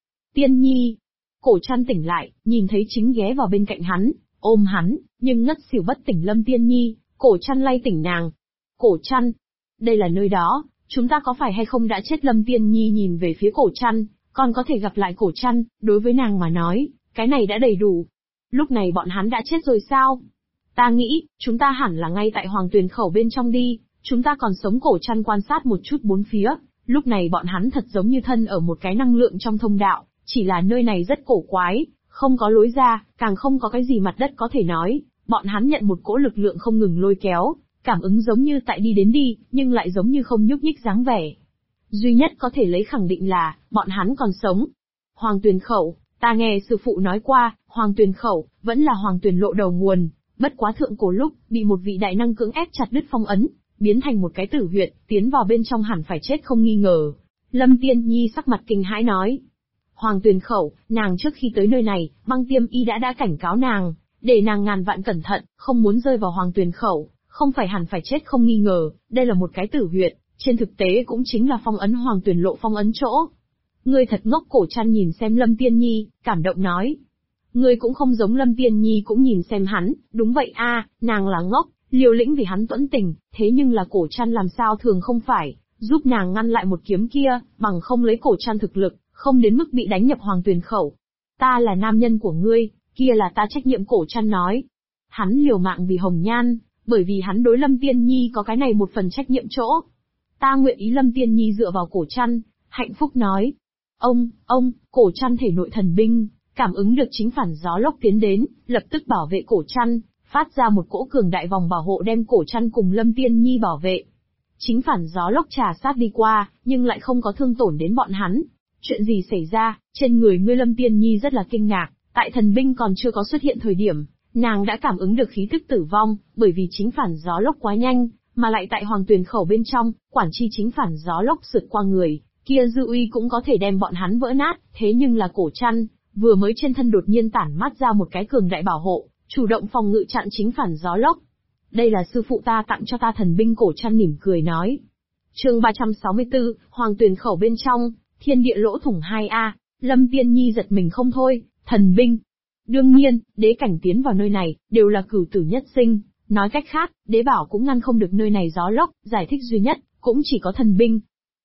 Nhi. Cổ Trăn tỉnh lại, nhìn thấy chính ghé vào bên cạnh hắn, ôm hắn, nhưng ngất xỉu bất tỉnh Lâm Tiên Nhi, Cổ Trăn lay tỉnh nàng. Cổ Trăn, đây là nơi đó, chúng ta có phải hay không đã chết? Lâm Tiên Nhi nhìn về phía Cổ Trăn, còn có thể gặp lại Cổ Trăn, đối với nàng mà nói, cái này đã đầy đủ. Lúc này bọn hắn đã chết rồi sao? Ta nghĩ, chúng ta hẳn là ngay tại Hoàng Tuyền khẩu bên trong đi, chúng ta còn sống. Cổ Trăn quan sát một chút bốn phía, lúc này bọn hắn thật giống như thân ở một cái năng lượng trong thông đạo, chỉ là nơi này rất cổ quái, không có lối ra, càng không có cái gì mặt đất có thể nói, bọn hắn nhận một cỗ lực lượng không ngừng lôi kéo, cảm ứng giống như tại đi đến đi, nhưng lại giống như không nhúc nhích dáng vẻ. Duy nhất có thể lấy khẳng định là, bọn hắn còn sống. Hoàng Tuyền khẩu, ta nghe sư phụ nói qua, Hoàng Tuyền khẩu, vẫn là Hoàng Tuyền lộ đầu nguồn, bất quá thượng cổ lúc, bị một vị đại năng cưỡng ép chặt đứt phong ấn, biến thành một cái tử huyệt, tiến vào bên trong hẳn phải chết không nghi ngờ. Lâm Tiên Nhi sắc mặt kinh hãi nói. Hoàng Tuyền khẩu, nàng trước khi tới nơi này, Băng Tiêm Y đã cảnh cáo nàng, để nàng ngàn vạn cẩn thận, không muốn rơi vào Hoàng Tuyền khẩu, không phải hẳn phải chết không nghi ngờ, đây là một cái tử huyệt, trên thực tế cũng chính là phong ấn Hoàng Tuyền lộ phong ấn chỗ. Ngươi thật ngốc. Cổ Trăn nhìn xem Lâm Tiên Nhi, cảm động nói. Ngươi cũng không giống. Lâm Tiên Nhi cũng nhìn xem hắn, đúng vậy nàng là ngốc, liều lĩnh vì hắn tuẫn tình, thế nhưng là Cổ Trăn làm sao thường không phải, giúp nàng ngăn lại một kiếm kia, bằng không lấy Cổ Trăn thực lực, không đến mức bị đánh nhập Hoàng Tuyền khẩu. Ta là nam nhân của ngươi, kia là ta trách nhiệm. Cổ Trăn nói. Hắn liều mạng vì Hồng Nhan, bởi vì hắn đối Lâm Tiên Nhi có cái này một phần trách nhiệm chỗ. Ta nguyện ý. Lâm Tiên Nhi dựa vào Cổ Trăn, hạnh phúc nói. Ông, Cổ Trăn thể nội thần binh, cảm ứng được chính phản gió lốc tiến đến, lập tức bảo vệ Cổ Trăn, phát ra một cỗ cường đại vòng bảo hộ đem Cổ Trăn cùng Lâm Tiên Nhi bảo vệ. Chính phản gió lốc trà sát đi qua, nhưng lại không có thương tổn đến bọn hắn. Chuyện gì xảy ra? Trên người ngươi? Lâm Tiên Nhi rất là kinh ngạc, tại thần binh còn chưa có xuất hiện thời điểm, nàng đã cảm ứng được khí tức tử vong, bởi vì chính phản gió lốc quá nhanh, mà lại tại Hoàng Tuyền khẩu bên trong, quản chi chính phản gió lốc sượt qua người, kia dư uy cũng có thể đem bọn hắn vỡ nát, thế nhưng là Cổ Trăn, vừa mới trên thân đột nhiên tản mát ra một cái cường đại bảo hộ, chủ động phòng ngự chặn chính phản gió lốc. Đây là sư phụ ta tặng cho ta thần binh. Cổ Trăn mỉm cười nói. Chương 364, Hoàng Tuyền khẩu bên trong, thiên địa lỗ thủng 2A, Lâm Tiên Nhi giật mình không thôi, thần binh. Đương nhiên, đế cảnh tiến vào nơi này, đều là cửu tử nhất sinh, nói cách khác, đế bảo cũng ngăn không được nơi này gió lốc, giải thích duy nhất, cũng chỉ có thần binh.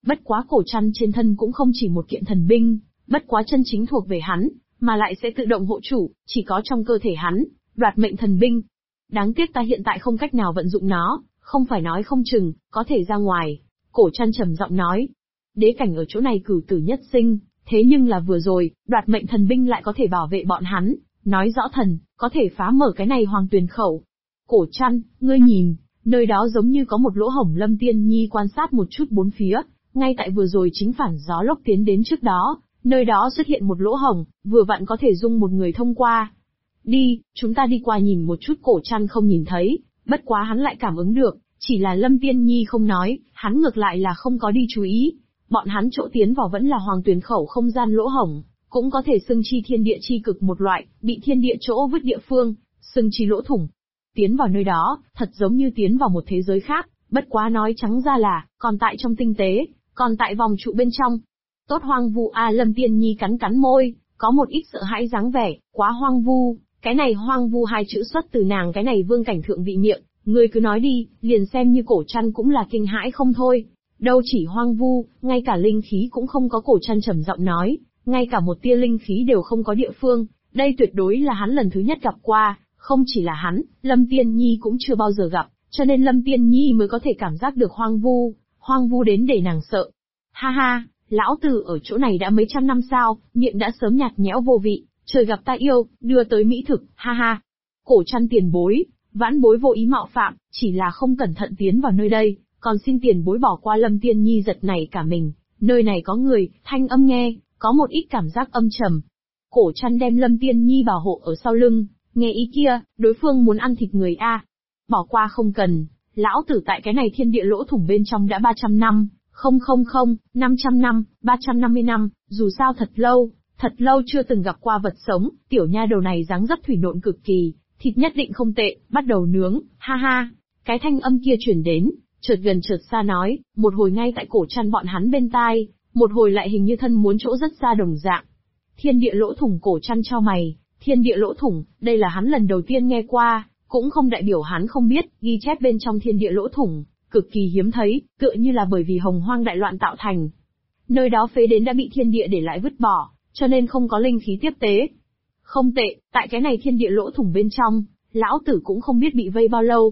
Bất quá cổ trăn trên thân cũng không chỉ một kiện thần binh, bất quá chân chính thuộc về hắn, mà lại sẽ tự động hộ chủ, chỉ có trong cơ thể hắn, đoạt mệnh thần binh. Đáng tiếc ta hiện tại không cách nào vận dụng nó, không phải nói không chừng, có thể ra ngoài. Cổ trăn trầm giọng nói, đế cảnh ở chỗ này cửu tử nhất sinh, thế nhưng là vừa rồi, đoạt mệnh thần binh lại có thể bảo vệ bọn hắn, nói rõ thần, có thể phá mở cái này hoàng tuyền khẩu. Cổ trăn, ngươi nhìn, nơi đó giống như có một lỗ hổng. Lâm Tiên Nhi quan sát một chút bốn phía, ngay tại vừa rồi chính phản gió lốc tiến đến trước đó, nơi đó xuất hiện một lỗ hổng, vừa vặn có thể dung một người thông qua. Đi, chúng ta đi qua nhìn một chút. Cổ trăn không nhìn thấy, bất quá hắn lại cảm ứng được, chỉ là Lâm Tiên Nhi không nói, hắn ngược lại là không có đi chú ý. Bọn hắn chỗ tiến vào vẫn là hoàng tuyền khẩu không gian lỗ hổng, cũng có thể xưng chi thiên địa chi cực một loại, bị thiên địa chỗ vứt địa phương, xưng chi lỗ thủng. Tiến vào nơi đó, thật giống như tiến vào một thế giới khác, bất quá nói trắng ra là, còn tại trong tinh tế, còn tại vòng trụ bên trong. Tốt hoang vu a. Lâm Tiên Nhi cắn cắn môi, có một ít sợ hãi dáng vẻ, quá hoang vu. Cái này hoang vu hai chữ xuất từ nàng cái này vương cảnh thượng vị miệng, ngươi cứ nói đi, liền xem như cổ trăn cũng là kinh hãi không thôi. Đâu chỉ hoang vu, ngay cả linh khí cũng không có. Cổ trăn trầm giọng nói, ngay cả một tia linh khí đều không có địa phương, đây tuyệt đối là hắn lần thứ nhất gặp qua, không chỉ là hắn, Lâm Tiên Nhi cũng chưa bao giờ gặp, cho nên Lâm Tiên Nhi mới có thể cảm giác được hoang vu đến để nàng sợ. Ha ha, lão tử ở chỗ này đã mấy trăm năm sao, miệng đã sớm nhạt nhẽo vô vị, trời gặp ta yêu, đưa tới mỹ thực, ha ha. Cổ trăn tiền bối, vãn bối vô ý mạo phạm, chỉ là không cẩn thận tiến vào nơi đây, còn xin tiền bối bỏ qua. Lâm Tiên Nhi giật nảy cả mình, nơi này có người, thanh âm nghe, có một ít cảm giác âm trầm. Cổ trăn đem Lâm Tiên Nhi bảo hộ ở sau lưng, nghe ý kia, đối phương muốn ăn thịt người a. Bỏ qua không cần, lão tử tại cái này thiên địa lỗ thủng bên trong đã 300 năm, 500 năm, 350 năm, dù sao thật lâu chưa từng gặp qua vật sống. Tiểu nha đầu này dáng dấp thủy nộn cực kỳ, thịt nhất định không tệ, bắt đầu nướng, ha ha. Cái thanh âm kia chuyển đến, chợt gần chợt xa nói, một hồi ngay tại cổ trăn bọn hắn bên tai, một hồi lại hình như thân muốn chỗ rất xa đồng dạng. Thiên địa lỗ thủng. Cổ trăn chau mày, thiên địa lỗ thủng, đây là hắn lần đầu tiên nghe qua, cũng không đại biểu hắn không biết, ghi chép bên trong thiên địa lỗ thủng, cực kỳ hiếm thấy, tựa như là bởi vì hồng hoang đại loạn tạo thành. Nơi đó phế đến đã bị thiên địa để lại vứt bỏ, cho nên không có linh khí tiếp tế. Không tệ, tại cái này thiên địa lỗ thủng bên trong, lão tử cũng không biết bị vây bao lâu,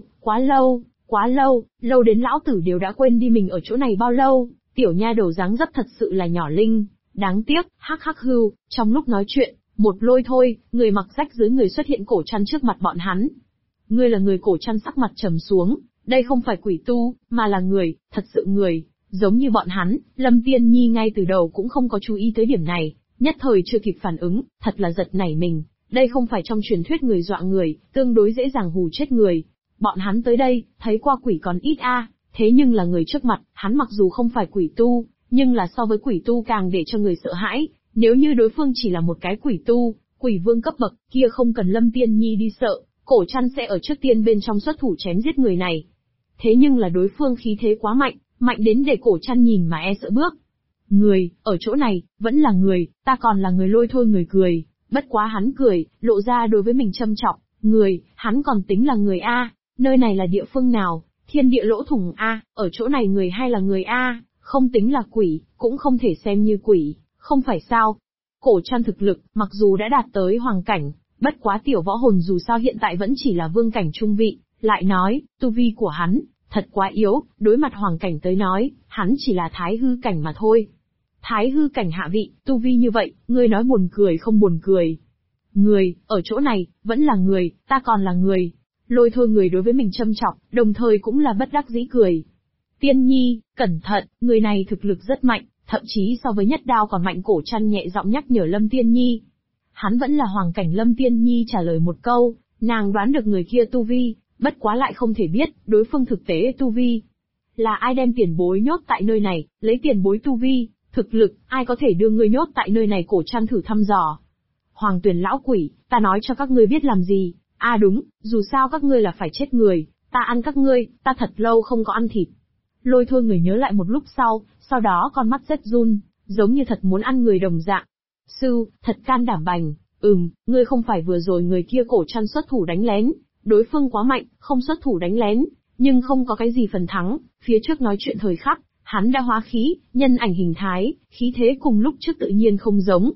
quá lâu đến lão tử đều đã quên đi mình ở chỗ này bao lâu. Tiểu nha đầu dáng dấp thật sự là nhỏ linh, đáng tiếc, hắc hắc hưu. Trong lúc nói chuyện, một lôi thôi, người mặc rách dưới người xuất hiện. Cổ trăn trước mặt bọn hắn. Ngươi là người? Cổ trăn sắc mặt trầm xuống, đây không phải quỷ tu, mà là người, thật sự người, giống như bọn hắn. Lâm Tiên Nhi ngay từ đầu cũng không có chú ý tới điểm này, nhất thời chưa kịp phản ứng, thật là giật nảy mình. Đây không phải trong truyền thuyết người dọa người, tương đối dễ dàng hù chết người. Bọn hắn tới đây, thấy qua quỷ còn ít a, thế nhưng là người trước mặt, hắn mặc dù không phải quỷ tu, nhưng là so với quỷ tu càng để cho người sợ hãi. Nếu như đối phương chỉ là một cái quỷ tu, quỷ vương cấp bậc, kia không cần Lâm Tiên Nhi đi sợ, cổ trăn sẽ ở trước tiên bên trong xuất thủ chém giết người này. Thế nhưng là đối phương khí thế quá mạnh, mạnh đến để cổ trăn nhìn mà e sợ bước. Người, ở chỗ này, vẫn là người, ta còn là người. Lôi thôi người cười, bất quá hắn cười, lộ ra đối với mình châm chọc, người, hắn còn tính là người a, nơi này là địa phương nào, thiên địa lỗ thủng a, ở chỗ này người hay là người a, không tính là quỷ, cũng không thể xem như quỷ, không phải sao. Cổ trăn thực lực, mặc dù đã đạt tới hoàng cảnh, bất quá tiểu võ hồn dù sao hiện tại vẫn chỉ là vương cảnh trung vị, lại nói, tu vi của hắn, thật quá yếu, đối mặt hoàng cảnh tới nói, hắn chỉ là thái hư cảnh mà thôi. Thái hư cảnh hạ vị, tu vi như vậy, ngươi nói buồn cười không buồn cười. Người, ở chỗ này, vẫn là người, ta còn là người. Lôi thôi người đối với mình châm chọc, đồng thời cũng là bất đắc dĩ cười. Tiên Nhi, cẩn thận, người này thực lực rất mạnh, thậm chí so với nhất đao còn mạnh. Cổ trăn nhẹ giọng nhắc nhở Lâm Tiên Nhi. Hắn vẫn là hoàng cảnh. Lâm Tiên Nhi trả lời một câu, nàng đoán được người kia tu vi, bất quá lại không thể biết, đối phương thực tế tu vi. Là ai đem tiền bối nhốt tại nơi này, lấy tiền bối tu vi, thực lực, ai có thể đưa ngươi nhốt tại nơi này? Cổ trăn thử thăm dò. Hoàng Tuyền lão quỷ, ta nói cho các ngươi biết làm gì? À đúng, dù sao các ngươi là phải chết người, ta ăn các ngươi, ta thật lâu không có ăn thịt. Lôi thôi người nhớ lại một lúc sau đó con mắt rất run, giống như thật muốn ăn người đồng dạng. Sư, thật can đảm bành, ngươi không phải vừa rồi người kia? Cổ trăn xuất thủ đánh lén, đối phương quá mạnh, không xuất thủ đánh lén, nhưng không có cái gì phần thắng, phía trước nói chuyện thời khắc, Hắn đã hóa khí, nhân ảnh hình thái, khí thế cùng lúc trước tự nhiên không giống.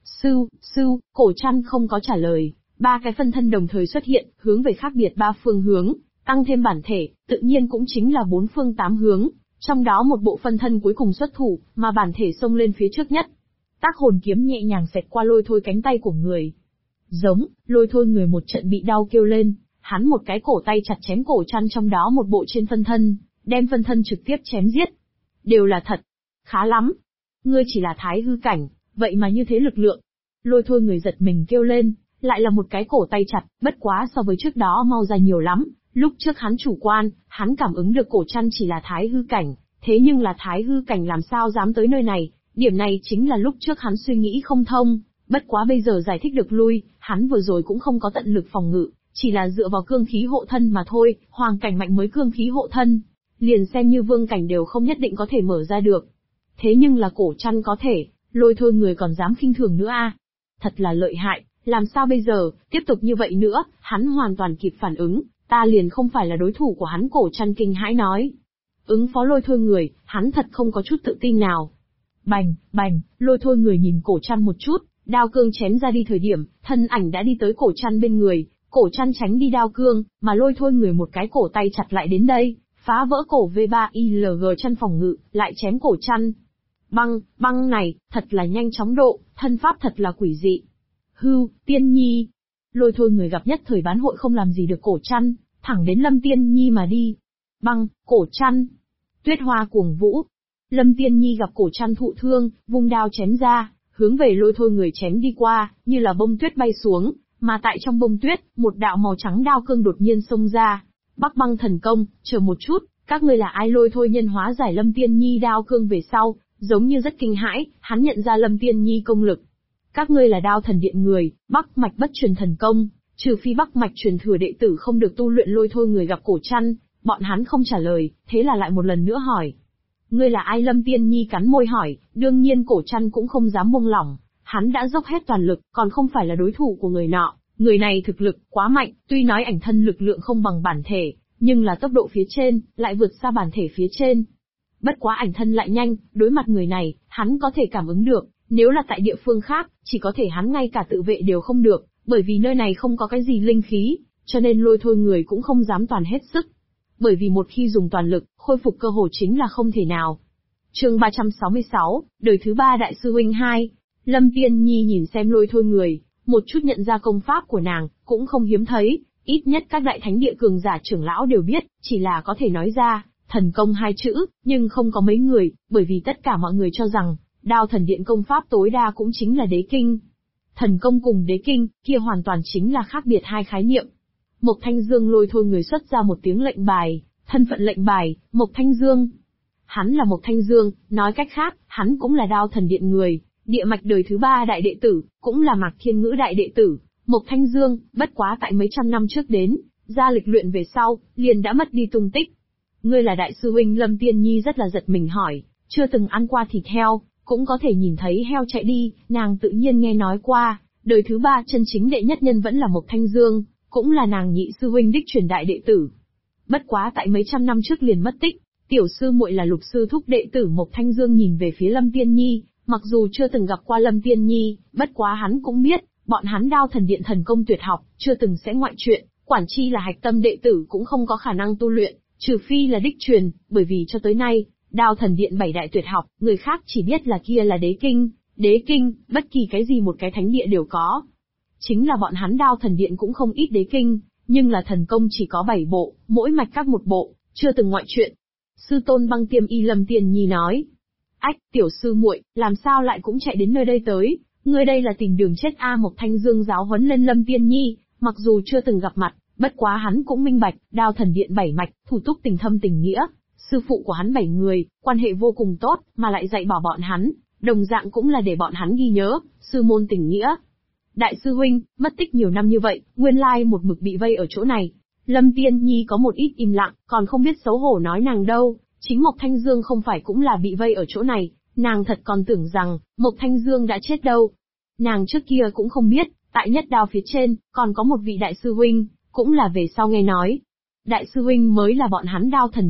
Cổ Trăn không có trả lời, ba cái phân thân đồng thời xuất hiện, hướng về khác biệt ba phương hướng, tăng thêm bản thể, tự nhiên cũng chính là bốn phương tám hướng, trong đó một bộ phân thân cuối cùng xuất thủ, mà bản thể xông lên phía trước nhất. Tác hồn kiếm nhẹ nhàng xẹt qua Lôi Thôi cánh tay của người. Giống, Lôi Thôi người một trận bị đau kêu lên, hắn một cái cổ tay chặt chém Cổ Trăn trong đó một bộ trên phân thân, đem phân thân trực tiếp chém giết. Đều là thật. Khá lắm. Ngươi chỉ là thái hư cảnh, vậy mà như thế lực lượng. Lôi Thôi người giật mình kêu lên, lại là một cái cổ tay chặt, bất quá so với trước đó mau ra nhiều lắm. Lúc trước hắn chủ quan, hắn cảm ứng được Cổ Trăn chỉ là thái hư cảnh, thế nhưng là thái hư cảnh làm sao dám tới nơi này, điểm này chính là lúc trước hắn suy nghĩ không thông, bất quá bây giờ giải thích được lui, hắn vừa rồi cũng không có tận lực phòng ngự, chỉ là dựa vào cương khí hộ thân mà thôi, hoàng cảnh mạnh mới cương khí hộ thân, liền xem như vương cảnh đều không nhất định có thể mở ra được. Thế nhưng là Cổ Trăn có thể, Lôi Thôi người còn dám khinh thường nữa a. Thật là lợi hại, làm sao bây giờ, tiếp tục như vậy nữa, hắn hoàn toàn kịp phản ứng, ta liền không phải là đối thủ của hắn. Cổ Trăn kinh hãi nói. Ứng phó Lôi Thôi người, hắn thật không có chút tự tin nào. Bành, Lôi Thôi người nhìn Cổ Trăn một chút, đao cương chém ra đi thời điểm, thân ảnh đã đi tới Cổ Trăn bên người, Cổ Trăn tránh đi đao cương, mà Lôi Thôi người một cái cổ tay chặt lại đến đây, phá vỡ cổ V3ILG Trăn phòng ngự, lại chém Cổ Trăn. Băng này, thật là nhanh chóng độ, thân pháp thật là quỷ dị. Tiên Nhi. Lôi Thôi người gặp nhất thời bán hội không làm gì được Cổ Trăn, thẳng đến Lâm Tiên Nhi mà đi. Cổ Trăn. Tuyết hoa cuồng vũ. Lâm Tiên Nhi gặp Cổ Trăn thụ thương, vung đao chém ra, hướng về Lôi Thôi người chém đi qua, như là bông tuyết bay xuống, mà tại trong bông tuyết, một đạo màu trắng đao cương đột nhiên xông ra. Bắc Băng thần công, chờ một chút, các ngươi là ai? Lôi Thôi nhân hóa giải Lâm Tiên Nhi đao cương về sau, giống như rất kinh hãi, hắn nhận ra Lâm Tiên Nhi công lực. Các ngươi là Đao Thần Điện người, Bắc Mạch bất truyền thần công, trừ phi Bắc Mạch truyền thừa đệ tử không được tu luyện. Lôi Thôi người gặp Cổ Trăn, bọn hắn không trả lời, thế là lại một lần nữa hỏi. Ngươi là ai? Lâm Tiên Nhi cắn môi hỏi, đương nhiên Cổ Trăn cũng không dám buông lỏng, hắn đã dốc hết toàn lực, còn không phải là đối thủ của người nọ, người này thực lực quá mạnh, tuy nói ảnh thân lực lượng không bằng bản thể, nhưng là tốc độ phía trên, lại vượt xa bản thể phía trên. Bất quá ảnh thân lại nhanh, đối mặt người này, hắn có thể cảm ứng được, nếu là tại địa phương khác, chỉ có thể hắn ngay cả tự vệ đều không được, bởi vì nơi này không có cái gì linh khí, cho nên Lôi Thôi người cũng không dám toàn hết sức. Bởi vì một khi dùng toàn lực, khôi phục cơ hồ chính là không thể nào. Chương 366, đời thứ 3 Đại sư huynh 2. Lâm Tiên Nhi nhìn xem Lôi Thôi người, một chút nhận ra công pháp của nàng, cũng không hiếm thấy, ít nhất các đại thánh địa cường giả trưởng lão đều biết, chỉ là có thể nói ra thần công hai chữ, nhưng không có mấy người, bởi vì tất cả mọi người cho rằng, Đao Thần Điện công pháp tối đa cũng chính là đế kinh. Thần công cùng đế kinh, kia hoàn toàn chính là khác biệt hai khái niệm. Mộc Thanh Dương. Lôi Thôi người xuất ra một tiếng lệnh bài, thân phận lệnh bài, Mộc Thanh Dương. Hắn là Mộc Thanh Dương, nói cách khác, hắn cũng là Đao Thần Điện người, địa mạch đời thứ 3 đại đệ tử, cũng là Mạc Thiên Ngữ đại đệ tử. Mộc Thanh Dương, bất quá tại mấy trăm năm trước đến, ra lịch luyện về sau, liền đã mất đi tung tích. Ngươi là đại sư huynh? Lâm Tiên Nhi rất là giật mình hỏi, chưa từng ăn qua thịt heo, cũng có thể nhìn thấy heo chạy đi, nàng tự nhiên nghe nói qua, đời thứ 3 chân chính đệ nhất nhân vẫn là Mộc Thanh Dương, cũng là nàng nhị sư huynh đích truyền đại đệ tử. Bất quá tại mấy trăm năm trước liền mất tích, tiểu sư muội là Lục sư thúc đệ tử. Mộc Thanh Dương nhìn về phía Lâm Tiên Nhi, mặc dù chưa từng gặp qua Lâm Tiên Nhi, bất quá hắn cũng biết, bọn hắn Đao Thần Điện thần công tuyệt học, chưa từng sẽ ngoại chuyện, quản chi là hạch tâm đệ tử cũng không có khả năng tu luyện, trừ phi là đích truyền, bởi vì cho tới nay, Đao Thần Điện 7 đại tuyệt học, người khác chỉ biết là kia là đế kinh, bất kỳ cái gì một cái thánh địa đều có. Chính là bọn hắn Đao Thần Điện cũng không ít đế kinh, nhưng là thần công chỉ có 7 bộ, mỗi mạch các một bộ, chưa từng ngoại chuyện. Sư tôn Băng Tiêm Y. Lâm Tiên Nhi nói. Ách, tiểu sư muội, làm sao lại cũng chạy đến nơi đây tới, ngươi đây là tìm đường chết a. Mộc Thanh Dương giáo huấn lên Lâm Tiên Nhi, mặc dù chưa từng gặp mặt, bất quá hắn cũng minh bạch, Đao Thần Điện 7 mạch, thủ túc tình thâm tình nghĩa, sư phụ của hắn 7 người, quan hệ vô cùng tốt, mà lại dạy bảo bọn hắn, đồng dạng cũng là để bọn hắn ghi nhớ, sư môn tình nghĩa. Đại sư huynh, mất tích nhiều năm như vậy, nguyên lai một mực bị vây ở chỗ này. Lâm Tiên Nhi có một ít im lặng, còn không biết xấu hổ nói nàng đâu, chính Mộc Thanh Dương không phải cũng là bị vây ở chỗ này, nàng thật còn tưởng rằng, Mộc Thanh Dương đã chết đâu. Nàng trước kia cũng không biết, tại Nhất Đao phía trên, còn có một vị đại sư huynh, cũng là về sau nghe nói. Đại sư huynh mới là bọn hắn Đao Thần Điện,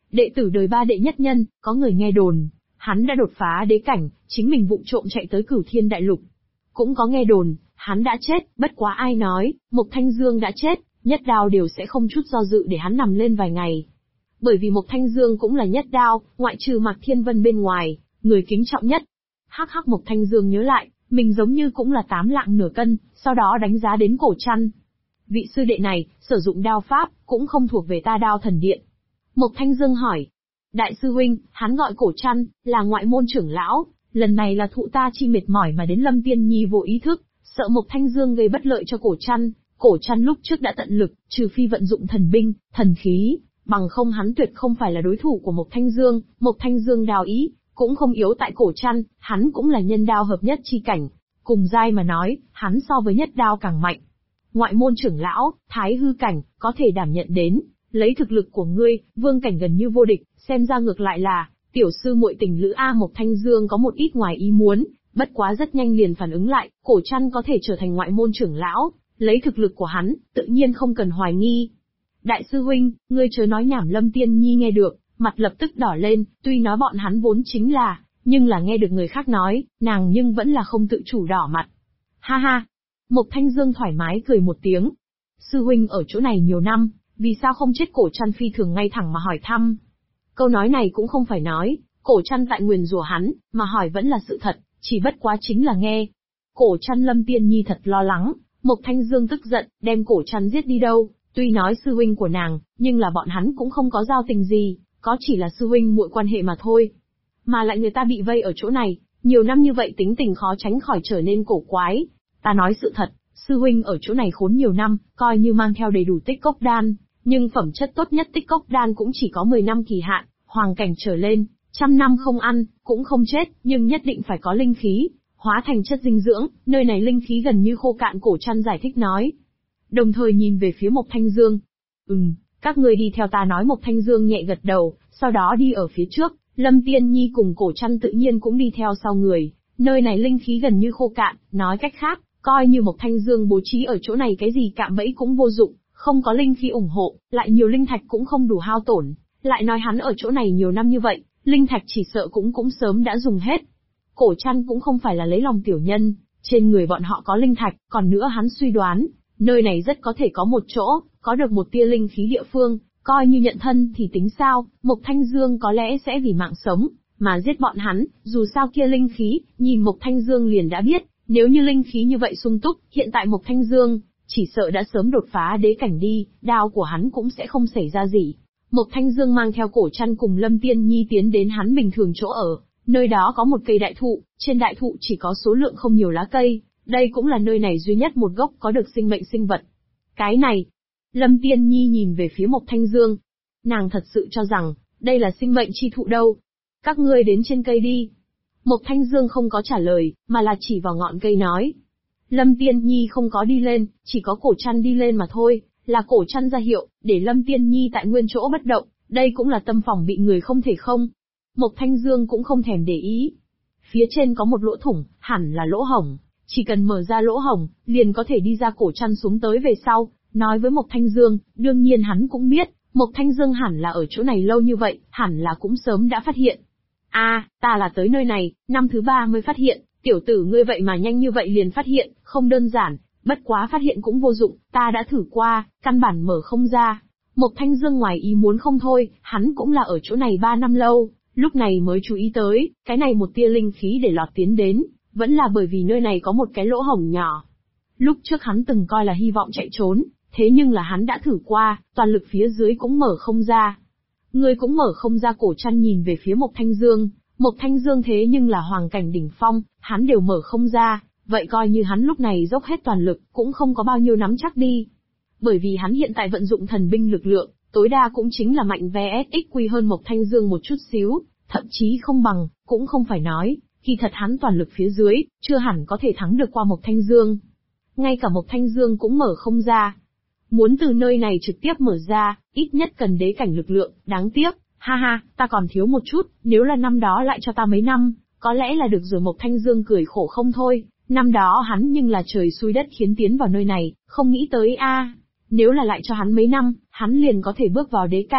đệ tử đời 3 đệ nhất nhân, có người nghe đồn, hắn đã đột phá đế cảnh, chính mình vụng trộm chạy tới Cửu Thiên Đại Lục. Cũng có nghe đồn, hắn đã chết, bất quá ai nói, Mộc Thanh Dương đã chết, Nhất Đao đều sẽ không chút do dự để hắn nằm lên vài ngày. Bởi vì Mộc Thanh Dương cũng là Nhất Đao, ngoại trừ Mạc Thiên Vân bên ngoài, người kính trọng nhất. Hắc hắc, Mộc Thanh Dương nhớ lại, mình giống như cũng là 8 lạng nửa cân, sau đó đánh giá đến Cổ Trăn. Vị sư đệ này, sử dụng đao pháp, cũng không thuộc về ta Đao Thần Điện. Mộc Thanh Dương hỏi. Đại sư huynh, hắn gọi Cổ Trăn, là ngoại môn trưởng lão, lần này là thụ ta chi mệt mỏi mà đến Lâm Tiên Nhi vô ý thức, sợ Mộc Thanh Dương gây bất lợi cho Cổ Trăn. Cổ Trăn lúc trước đã tận lực, trừ phi vận dụng thần binh, thần khí, bằng không hắn tuyệt không phải là đối thủ của Mộc Thanh Dương. Mộc Thanh Dương đao ý, cũng không yếu tại Cổ Trăn, hắn cũng là nhân đao hợp nhất chi cảnh. Cùng giai mà nói, hắn so với Nhất Đao càng mạnh. Ngoại môn trưởng lão, thái hư cảnh, có thể đảm nhận đến, lấy thực lực của ngươi, vương cảnh gần như vô địch, xem ra ngược lại là, tiểu sư muội tình lữ A. Mộc Thanh Dương có một ít ngoài ý muốn, bất quá rất nhanh liền phản ứng lại, Cổ Trăn có thể trở thành ngoại môn trưởng lão, lấy thực lực của hắn, tự nhiên không cần hoài nghi. Đại sư huynh, ngươi chớ nói nhảm. Lâm Tiên Nhi nghe được, mặt lập tức đỏ lên, tuy nói bọn hắn vốn chính là, nhưng là nghe được người khác nói, nàng nhưng vẫn là không tự chủ đỏ mặt. Ha ha! Mộc Thanh Dương thoải mái cười một tiếng. Sư huynh ở chỗ này nhiều năm, vì sao không chết? Cổ Trăn phi thường ngay thẳng mà hỏi thăm. Câu nói này cũng không phải nói, Cổ Trăn tại nguyền rủa hắn, mà hỏi vẫn là sự thật, chỉ bất quá chính là nghe. Cổ Trăn. Lâm Tiên Nhi thật lo lắng, Mộc Thanh Dương tức giận, đem Cổ Trăn giết đi đâu, tuy nói sư huynh của nàng, nhưng là bọn hắn cũng không có giao tình gì, có chỉ là sư huynh muội quan hệ mà thôi. Mà lại người ta bị vây ở chỗ này, nhiều năm như vậy tính tình khó tránh khỏi trở nên cổ quái. Ta nói sự thật, sư huynh ở chỗ này khốn nhiều năm, coi như mang theo đầy đủ tích cốc đan, nhưng phẩm chất tốt nhất tích cốc đan cũng chỉ có 10 năm kỳ hạn, hoàng cảnh trở lên, 100 năm không ăn, cũng không chết, nhưng nhất định phải có linh khí, hóa thành chất dinh dưỡng, nơi này linh khí gần như khô cạn. Cổ Trăn giải thích nói. Đồng thời nhìn về phía Mộc Thanh Dương. Các ngươi đi theo ta nói. Mộc Thanh Dương nhẹ gật đầu, sau đó đi ở phía trước, Lâm Tiên Nhi cùng Cổ Trăn tự nhiên cũng đi theo sau người. Nơi này linh khí gần như khô cạn, nói cách khác, coi như Mộc Thanh Dương bố trí ở chỗ này cái gì cạm bẫy cũng vô dụng, không có linh khí ủng hộ, lại nhiều linh thạch cũng không đủ hao tổn. Lại nói hắn ở chỗ này nhiều năm như vậy, linh thạch chỉ sợ cũng sớm đã dùng hết. Cổ Trăn cũng không phải là lấy lòng tiểu nhân, trên người bọn họ có linh thạch, còn nữa hắn suy đoán, nơi này rất có thể có một chỗ, có được một tia linh khí địa phương, coi như nhận thân thì tính sao. Mộc Thanh Dương có lẽ sẽ vì mạng sống, mà giết bọn hắn, dù sao kia linh khí, nhìn Mộc Thanh Dương liền đã biết, nếu như linh khí như vậy sung túc, hiện tại Mộc Thanh Dương, chỉ sợ đã sớm đột phá đế cảnh đi, đao của hắn cũng sẽ không xảy ra gì. Mộc Thanh Dương mang theo Cổ Trăn cùng Lâm Tiên Nhi tiến đến hắn bình thường chỗ ở, nơi đó có một cây đại thụ, trên đại thụ chỉ có số lượng không nhiều lá cây, đây cũng là nơi này duy nhất một gốc có được sinh mệnh sinh vật. Cái này, Lâm Tiên Nhi nhìn về phía Mộc Thanh Dương. Nàng thật sự cho rằng, đây là sinh mệnh chi thụ đâu. Các ngươi đến trên cây đi. Mộc Thanh Dương không có trả lời, mà là chỉ vào ngọn cây nói. Lâm Tiên Nhi không có đi lên, chỉ có Cổ Trăn đi lên mà thôi, là Cổ Trăn ra hiệu, để Lâm Tiên Nhi tại nguyên chỗ bất động, đây cũng là tâm phòng bị người không thể không. Mộc Thanh Dương cũng không thèm để ý. Phía trên có một lỗ thủng, hẳn là lỗ hổng, chỉ cần mở ra lỗ hổng, liền có thể đi ra. Cổ Trăn xuống tới về sau, nói với Mộc Thanh Dương, đương nhiên hắn cũng biết, Mộc Thanh Dương hẳn là ở chỗ này lâu như vậy, hẳn là cũng sớm đã phát hiện. Ta là tới nơi này, năm thứ 3 mới phát hiện, tiểu tử ngươi vậy mà nhanh như vậy liền phát hiện, không đơn giản, bất quá phát hiện cũng vô dụng, ta đã thử qua, căn bản mở không ra. Mộc Thanh Dương ngoài ý muốn không thôi, hắn cũng là ở chỗ này 3 năm lâu, lúc này mới chú ý tới, cái này một tia linh khí để lọt tiến đến, vẫn là bởi vì nơi này có một cái lỗ hổng nhỏ. Lúc trước hắn từng coi là hy vọng chạy trốn, thế nhưng là hắn đã thử qua, toàn lực phía dưới cũng mở không ra. Ngươi cũng mở không ra. Cổ Trăn nhìn về phía Mộc Thanh Dương, Mộc Thanh Dương thế nhưng là hoàng cảnh đỉnh phong, hắn đều mở không ra, vậy coi như hắn lúc này dốc hết toàn lực, cũng không có bao nhiêu nắm chắc đi. Bởi vì hắn hiện tại vận dụng thần binh lực lượng, tối đa cũng chính là mạnh VSXQ hơn Mộc Thanh Dương một chút xíu, thậm chí không bằng, cũng không phải nói, kỳ thật hắn toàn lực phía dưới, chưa hẳn có thể thắng được qua Mộc Thanh Dương. Ngay cả Mộc Thanh Dương cũng mở không ra. Muốn từ nơi này trực tiếp mở ra, ít nhất cần đế cảnh lực lượng, đáng tiếc, ha, ta còn thiếu một chút, nếu là năm đó lại cho ta mấy năm, có lẽ là được rồi. Mộc Thanh Dương cười khổ không thôi, năm đó hắn nhưng là trời xui đất khiến tiến vào nơi này, không nghĩ tới nếu là lại cho hắn mấy năm, hắn liền có thể bước vào đế cảnh,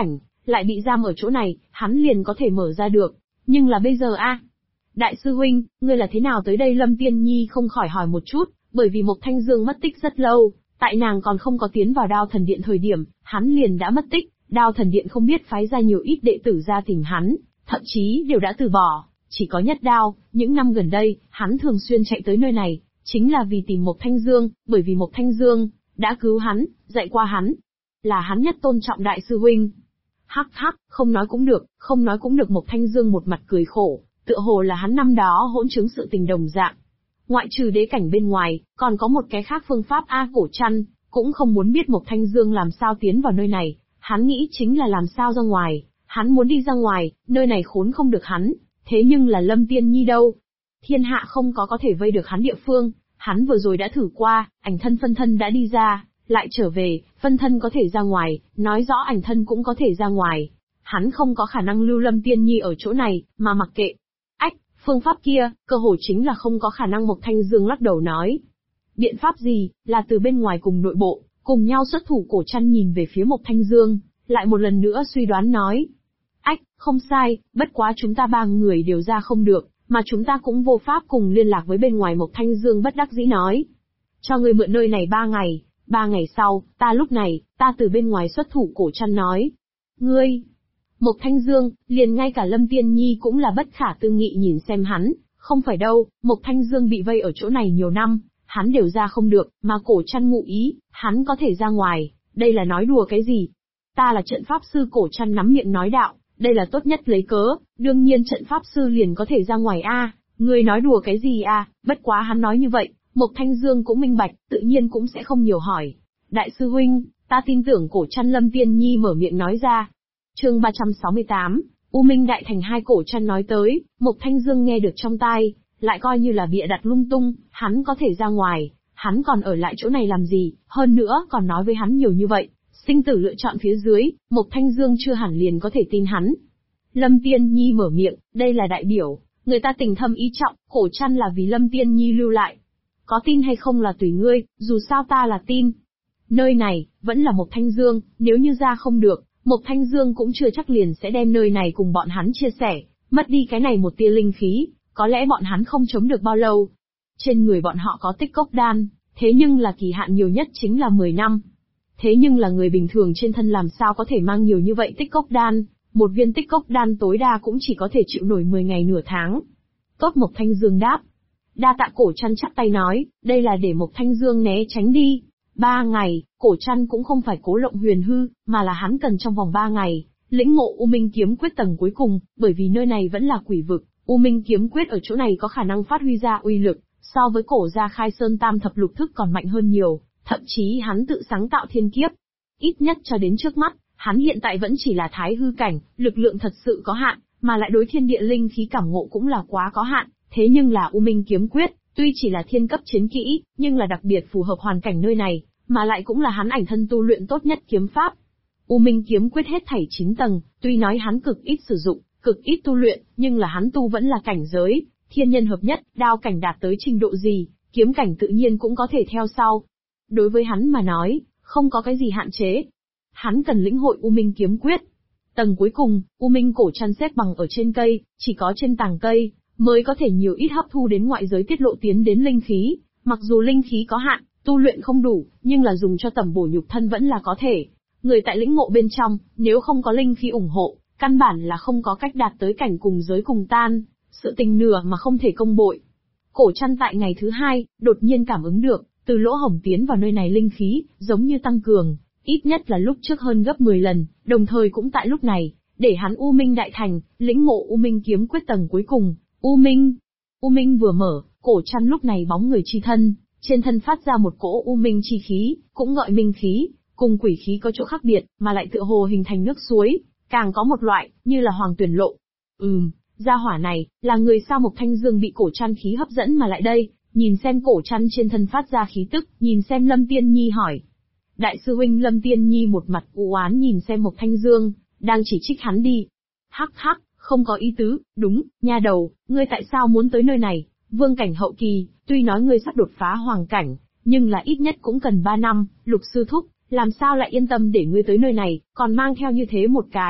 lại bị giam ở chỗ này, hắn liền có thể mở ra được. Nhưng là bây giờ Đại sư huynh, ngươi là thế nào tới đây? Lâm Tiên Nhi không khỏi hỏi một chút, bởi vì Mộc Thanh Dương mất tích rất lâu, tại nàng còn không có tiến vào Đao Thần Điện thời điểm, hắn liền đã mất tích, Đao Thần Điện không biết phái ra nhiều ít đệ tử ra tìm hắn, thậm chí đều đã từ bỏ, chỉ có Nhất Đao, những năm gần đây, hắn thường xuyên chạy tới nơi này, chính là vì tìm Mộc Thanh Dương, bởi vì Mộc Thanh Dương đã cứu hắn, dạy qua hắn, là hắn nhất tôn trọng đại sư huynh. Hắc hắc, không nói cũng được, không nói cũng được. Mộc Thanh Dương một mặt cười khổ, tựa hồ là hắn năm đó hỗn chứng sự tình đồng dạng. Ngoại trừ đế cảnh bên ngoài, còn có một cái khác phương pháp. Cổ Trăn cũng không muốn biết Mộc Thanh Dương làm sao tiến vào nơi này, hắn nghĩ chính là làm sao ra ngoài, hắn muốn đi ra ngoài, nơi này khốn không được hắn, thế nhưng là Lâm Tiên Nhi đâu? Thiên hạ không có thể vây được hắn địa phương, hắn vừa rồi đã thử qua, ảnh thân phân thân đã đi ra, lại trở về, phân thân có thể ra ngoài, nói rõ ảnh thân cũng có thể ra ngoài. Hắn không có khả năng lưu Lâm Tiên Nhi ở chỗ này, mà mặc kệ. Phương pháp kia, cơ hồ chính là không có khả năng. Mộc Thanh Dương lắc đầu nói. Biện pháp gì, là từ bên ngoài cùng nội bộ, cùng nhau xuất thủ. Cổ Trăn nhìn về phía Mộc Thanh Dương, lại một lần nữa suy đoán nói. Không sai, bất quá chúng ta ba người đều ra không được, mà chúng ta cũng vô pháp cùng liên lạc với bên ngoài. Mộc Thanh Dương bất đắc dĩ nói. Cho người mượn nơi này 3 ngày, 3 ngày sau, lúc này, ta từ bên ngoài xuất thủ. Cổ Trăn nói. Ngươi! Mộc Thanh Dương, liền ngay cả Lâm Tiên Nhi cũng là bất khả tư nghị nhìn xem hắn, không phải đâu, Mộc Thanh Dương bị vây ở chỗ này nhiều năm, hắn đều ra không được, mà Cổ Trăn ngụ ý, hắn có thể ra ngoài, đây là nói đùa cái gì? Ta là trận pháp sư. Cổ Trăn nắm miệng nói đạo, đây là tốt nhất lấy cớ, đương nhiên trận pháp sư liền có thể ra ngoài ngươi nói đùa cái gì bất quá hắn nói như vậy, Mộc Thanh Dương cũng minh bạch, tự nhiên cũng sẽ không nhiều hỏi. Đại sư huynh, ta tin tưởng. Cổ Trăn. Lâm Tiên Nhi mở miệng nói ra. Chương 368, U Minh Đại Thành. Hai. Cổ Trăn nói tới, Mộc Thanh Dương nghe được trong tai, lại coi như là bịa đặt lung tung, hắn có thể ra ngoài, hắn còn ở lại chỗ này làm gì, hơn nữa còn nói với hắn nhiều như vậy, sinh tử lựa chọn phía dưới, Mộc Thanh Dương chưa hẳn liền có thể tin hắn. Lâm Tiên Nhi mở miệng, đây là đại biểu, người ta tình thâm ý trọng, Cổ Trăn là vì Lâm Tiên Nhi lưu lại. Có tin hay không là tùy ngươi, dù sao ta là tin. Nơi này, vẫn là Mộc Thanh Dương, nếu như ra không được, Mộc Thanh Dương cũng chưa chắc liền sẽ đem nơi này cùng bọn hắn chia sẻ, mất đi cái này một tia linh khí, có lẽ bọn hắn không chống được bao lâu. Trên người bọn họ có tích cốc đan, thế nhưng là kỳ hạn nhiều nhất chính là 10 năm. Thế nhưng là người bình thường trên thân làm sao có thể mang nhiều như vậy tích cốc đan, một viên tích cốc đan tối đa cũng chỉ có thể chịu nổi 10 ngày nửa tháng. Tốt. Mộc Thanh Dương đáp. Đa tạ. Cổ Trăn chắp tay nói, đây là để Mộc Thanh Dương né tránh đi. 3 ngày, Cổ Trăn cũng không phải cố lộng huyền hư, mà là hắn cần trong vòng 3 ngày, lĩnh ngộ U Minh kiếm quyết tầng cuối cùng, bởi vì nơi này vẫn là quỷ vực, U Minh kiếm quyết ở chỗ này có khả năng phát huy ra uy lực, so với Cổ gia Khai Sơn Tam thập lục thức còn mạnh hơn nhiều, thậm chí hắn tự sáng tạo thiên kiếp. Ít nhất cho đến trước mắt, hắn hiện tại vẫn chỉ là thái hư cảnh, lực lượng thật sự có hạn, mà lại đối thiên địa linh khí cảm ngộ cũng là quá có hạn, thế nhưng là U Minh kiếm quyết, tuy chỉ là thiên cấp chiến kỹ, nhưng là đặc biệt phù hợp hoàn cảnh nơi này, mà lại cũng là hắn ảnh thân tu luyện tốt nhất kiếm pháp. U Minh kiếm quyết hết thảy 9 tầng, tuy nói hắn cực ít sử dụng, cực ít tu luyện, nhưng là hắn tu vẫn là cảnh giới, thiên nhân hợp nhất, đao cảnh đạt tới trình độ gì, kiếm cảnh tự nhiên cũng có thể theo sau. Đối với hắn mà nói, không có cái gì hạn chế. Hắn cần lĩnh hội U Minh kiếm quyết. Tầng cuối cùng, U Minh Cổ Trăn xếp bằng ở trên cây, chỉ có trên tàng cây, mới có thể nhiều ít hấp thu đến ngoại giới tiết lộ tiến đến linh khí, mặc dù linh khí có hạn, tu luyện không đủ, nhưng là dùng cho tẩm bổ nhục thân vẫn là có thể. Người tại lĩnh ngộ bên trong, nếu không có linh khí ủng hộ, căn bản là không có cách đạt tới cảnh cùng giới cùng tan, sự tình nửa mà không thể công bội. Cổ Trăn tại ngày thứ 2, đột nhiên cảm ứng được, từ lỗ hổng tiến vào nơi này linh khí, giống như tăng cường, ít nhất là lúc trước hơn gấp 10 lần, đồng thời cũng tại lúc này, để hắn U Minh đại thành, lĩnh ngộ U Minh kiếm quyết tầng cuối cùng, U Minh vừa mở, Cổ Trăn lúc này bóng người chi thân, trên thân phát ra một cỗ U Minh chi khí, cũng gọi minh khí, cùng quỷ khí có chỗ khác biệt, mà lại tựa hồ hình thành nước suối, càng có một loại, như là hoàng tuyển lộ. Gia hỏa này, là người sao? Mộc Thanh Dương bị Cổ Trăn khí hấp dẫn mà lại đây, nhìn xem Cổ Trăn trên thân phát ra khí tức, nhìn xem Lâm Tiên Nhi hỏi. Đại sư huynh. Lâm Tiên Nhi một mặt u oán nhìn xem Mộc Thanh Dương, đang chỉ trích hắn đi. Hắc hắc, không có ý tứ, đúng, nha đầu, ngươi tại sao muốn tới nơi này? Vương cảnh hậu kỳ, tuy nói ngươi sắp đột phá hoàng cảnh, nhưng là ít nhất cũng cần 3 năm, Lục sư thúc, làm sao lại yên tâm để ngươi tới nơi này, còn mang theo như thế một cái,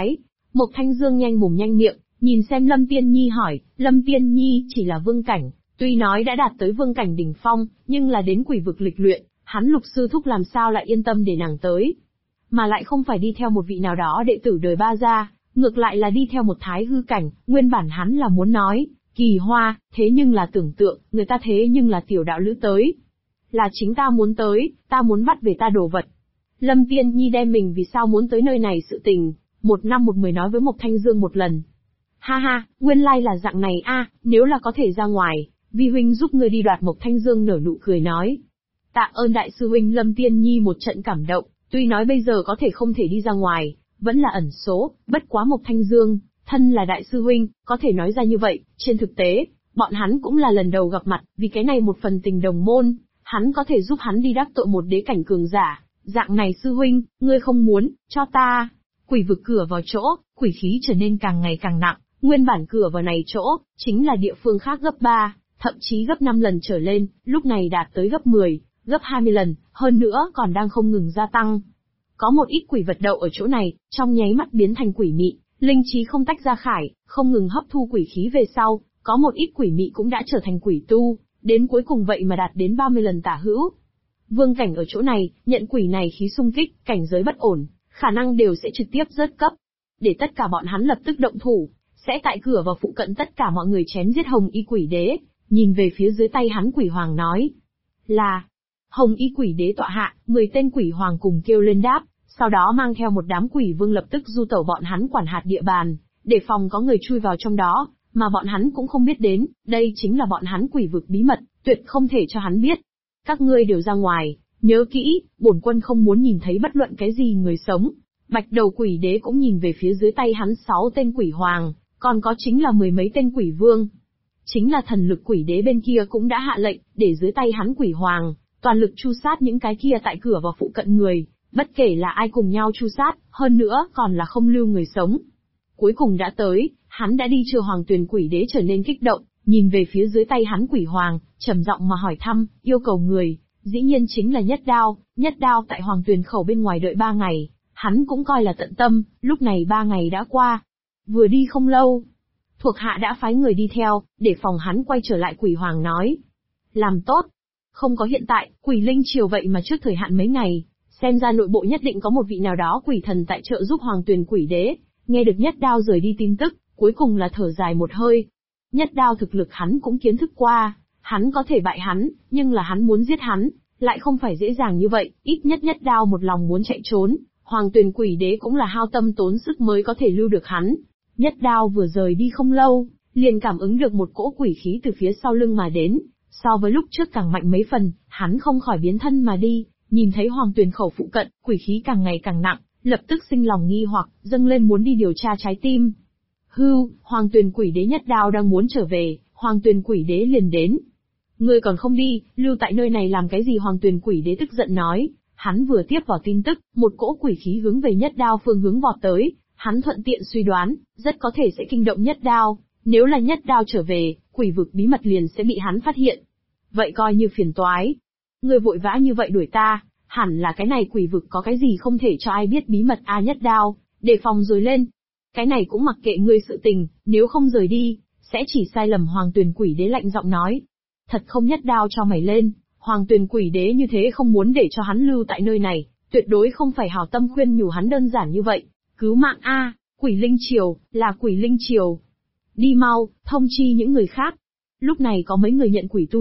Mộc Thanh Dương nhanh mồm nhanh miệng, nhìn xem Lâm Tiên Nhi hỏi, Lâm Tiên Nhi chỉ là vương cảnh, tuy nói đã đạt tới vương cảnh đỉnh phong, nhưng là đến quỷ vực lịch luyện, hắn Lục sư thúc làm sao lại yên tâm để nàng tới. Mà lại không phải đi theo một vị nào đó đệ tử đời ba gia, ngược lại là đi theo một thái hư cảnh, nguyên bản hắn là muốn nói, Kỳ Hoa, thế nhưng là tưởng tượng, người ta thế nhưng là tiểu đạo lữ tới. Là chính ta muốn tới, ta muốn bắt về ta đồ vật. Lâm Tiên Nhi đem mình vì sao muốn tới nơi này sự tình, một năm một mười nói với Mộc Thanh Dương một lần. Ha ha, nguyên lai là dạng này a, nếu là có thể ra ngoài, vi huynh giúp ngươi đi đoạt. Mộc Thanh Dương nở nụ cười nói. Tạ ơn đại sư huynh. Lâm Tiên Nhi một trận cảm động, tuy nói bây giờ có thể không thể đi ra ngoài, vẫn là ẩn số, bất quá Mộc Thanh Dương, thân là đại sư huynh, có thể nói ra như vậy, trên thực tế, bọn hắn cũng là lần đầu gặp mặt, vì cái này một phần tình đồng môn, hắn có thể giúp hắn đi đắc tội một đế cảnh cường giả, dạng này sư huynh, ngươi không muốn, cho ta. Quỷ vực cửa vào chỗ, quỷ khí trở nên càng ngày càng nặng, nguyên bản cửa vào này chỗ, chính là địa phương khác gấp 3, thậm chí gấp 5 lần trở lên, lúc này đạt tới gấp 10, gấp 20 lần, hơn nữa còn đang không ngừng gia tăng. Có một ít quỷ vật đậu ở chỗ này, trong nháy mắt biến thành quỷ mị, linh trí không tách ra khải, không ngừng hấp thu quỷ khí về sau, có một ít quỷ mị cũng đã trở thành quỷ tu, đến cuối cùng vậy mà đạt đến 30 lần tả hữu. Vương cảnh ở chỗ này, nhận quỷ này khí xung kích, cảnh giới bất ổn, khả năng đều sẽ trực tiếp rớt cấp. Để tất cả bọn hắn lập tức động thủ, sẽ tại cửa và phụ cận tất cả mọi người chém giết Hồng Y Quỷ Đế, nhìn về phía dưới tay hắn Quỷ Hoàng nói. Là, Hồng Y Quỷ Đế tọa hạ, 10 tên Quỷ Hoàng cùng kêu lên đáp, sau đó mang theo một đám quỷ vương lập tức du tẩu bọn hắn quản hạt địa bàn, để phòng có người chui vào trong đó, mà bọn hắn cũng không biết đến, đây chính là bọn hắn quỷ vực bí mật, tuyệt không thể cho hắn biết. Các ngươi đều ra ngoài, nhớ kỹ, bổn quân không muốn nhìn thấy bất luận cái gì người sống. Bạch đầu quỷ đế cũng nhìn về phía dưới tay hắn 6 tên quỷ hoàng, còn có chính là 10 mấy tên quỷ vương. Chính là thần lực quỷ đế bên kia cũng đã hạ lệnh, để dưới tay hắn quỷ hoàng, toàn lực tru sát những cái kia tại cửa và phụ cận người, bất kể là ai cùng nhau tru sát, hơn nữa còn là không lưu người sống. Cuối cùng đã tới, hắn đã đi chưa. Hoàng Tuyền quỷ đế trở nên kích động, nhìn về phía dưới tay hắn quỷ hoàng, trầm giọng mà hỏi thăm, yêu cầu người, dĩ nhiên chính là Nhất Đao tại Hoàng Tuyền khẩu bên ngoài đợi 3 ngày, hắn cũng coi là tận tâm, lúc này 3 ngày đã qua. Vừa đi không lâu, thuộc hạ đã phái người đi theo, để phòng hắn quay trở lại. Quỷ hoàng nói. Làm tốt. Không có hiện tại, quỷ linh triều vậy mà trước thời hạn mấy ngày, xem ra nội bộ nhất định có một vị nào đó quỷ thần tại trợ giúp Hoàng Tuyền quỷ đế. Nghe được Nhất Đao rời đi tin tức, cuối cùng là thở dài một hơi. Nhất Đao thực lực hắn cũng kiến thức qua, hắn có thể bại hắn, nhưng là hắn muốn giết hắn, lại không phải dễ dàng như vậy, ít nhất Nhất Đao một lòng muốn chạy trốn, Hoàng Tuyền quỷ đế cũng là hao tâm tốn sức mới có thể lưu được hắn. Nhất Đao vừa rời đi không lâu, liền cảm ứng được một cỗ quỷ khí từ phía sau lưng mà đến, so với lúc trước càng mạnh mấy phần, hắn không khỏi biến thân mà đi, nhìn thấy Hoàng Tuyền khẩu phụ cận, quỷ khí càng ngày càng nặng, lập tức sinh lòng nghi hoặc, dâng lên muốn đi điều tra trái tim. Hưu, Hoàng Tuyền quỷ đế Nhất Đao đang muốn trở về, Hoàng Tuyền quỷ đế liền đến. Ngươi còn không đi, lưu tại nơi này làm cái gì? Hoàng Tuyền quỷ đế tức giận nói. Hắn vừa tiếp vào tin tức, một cỗ quỷ khí hướng về Nhất Đao phương hướng vọt tới, hắn thuận tiện suy đoán, rất có thể sẽ kinh động Nhất Đao, nếu là Nhất Đao trở về, quỷ vực bí mật liền sẽ bị hắn phát hiện. Vậy coi như phiền toái. Ngươi vội vã như vậy đuổi ta, hẳn là cái này quỷ vực có cái gì không thể cho ai biết bí mật a. Nhất Đao, đề phòng rồi lên. Cái này cũng mặc kệ ngươi sự tình, nếu không rời đi, sẽ chỉ sai lầm. Hoàng Tuyền quỷ đế lạnh giọng nói. Thật không? Nhất Đao cho mày lên, Hoàng Tuyền quỷ đế như thế không muốn để cho hắn lưu tại nơi này, tuyệt đối không phải hảo tâm khuyên nhủ hắn đơn giản như vậy. Cứu mạng a, quỷ linh triều, là quỷ linh triều. Đi mau, thông chi những người khác. Lúc này có mấy người nhận quỷ tu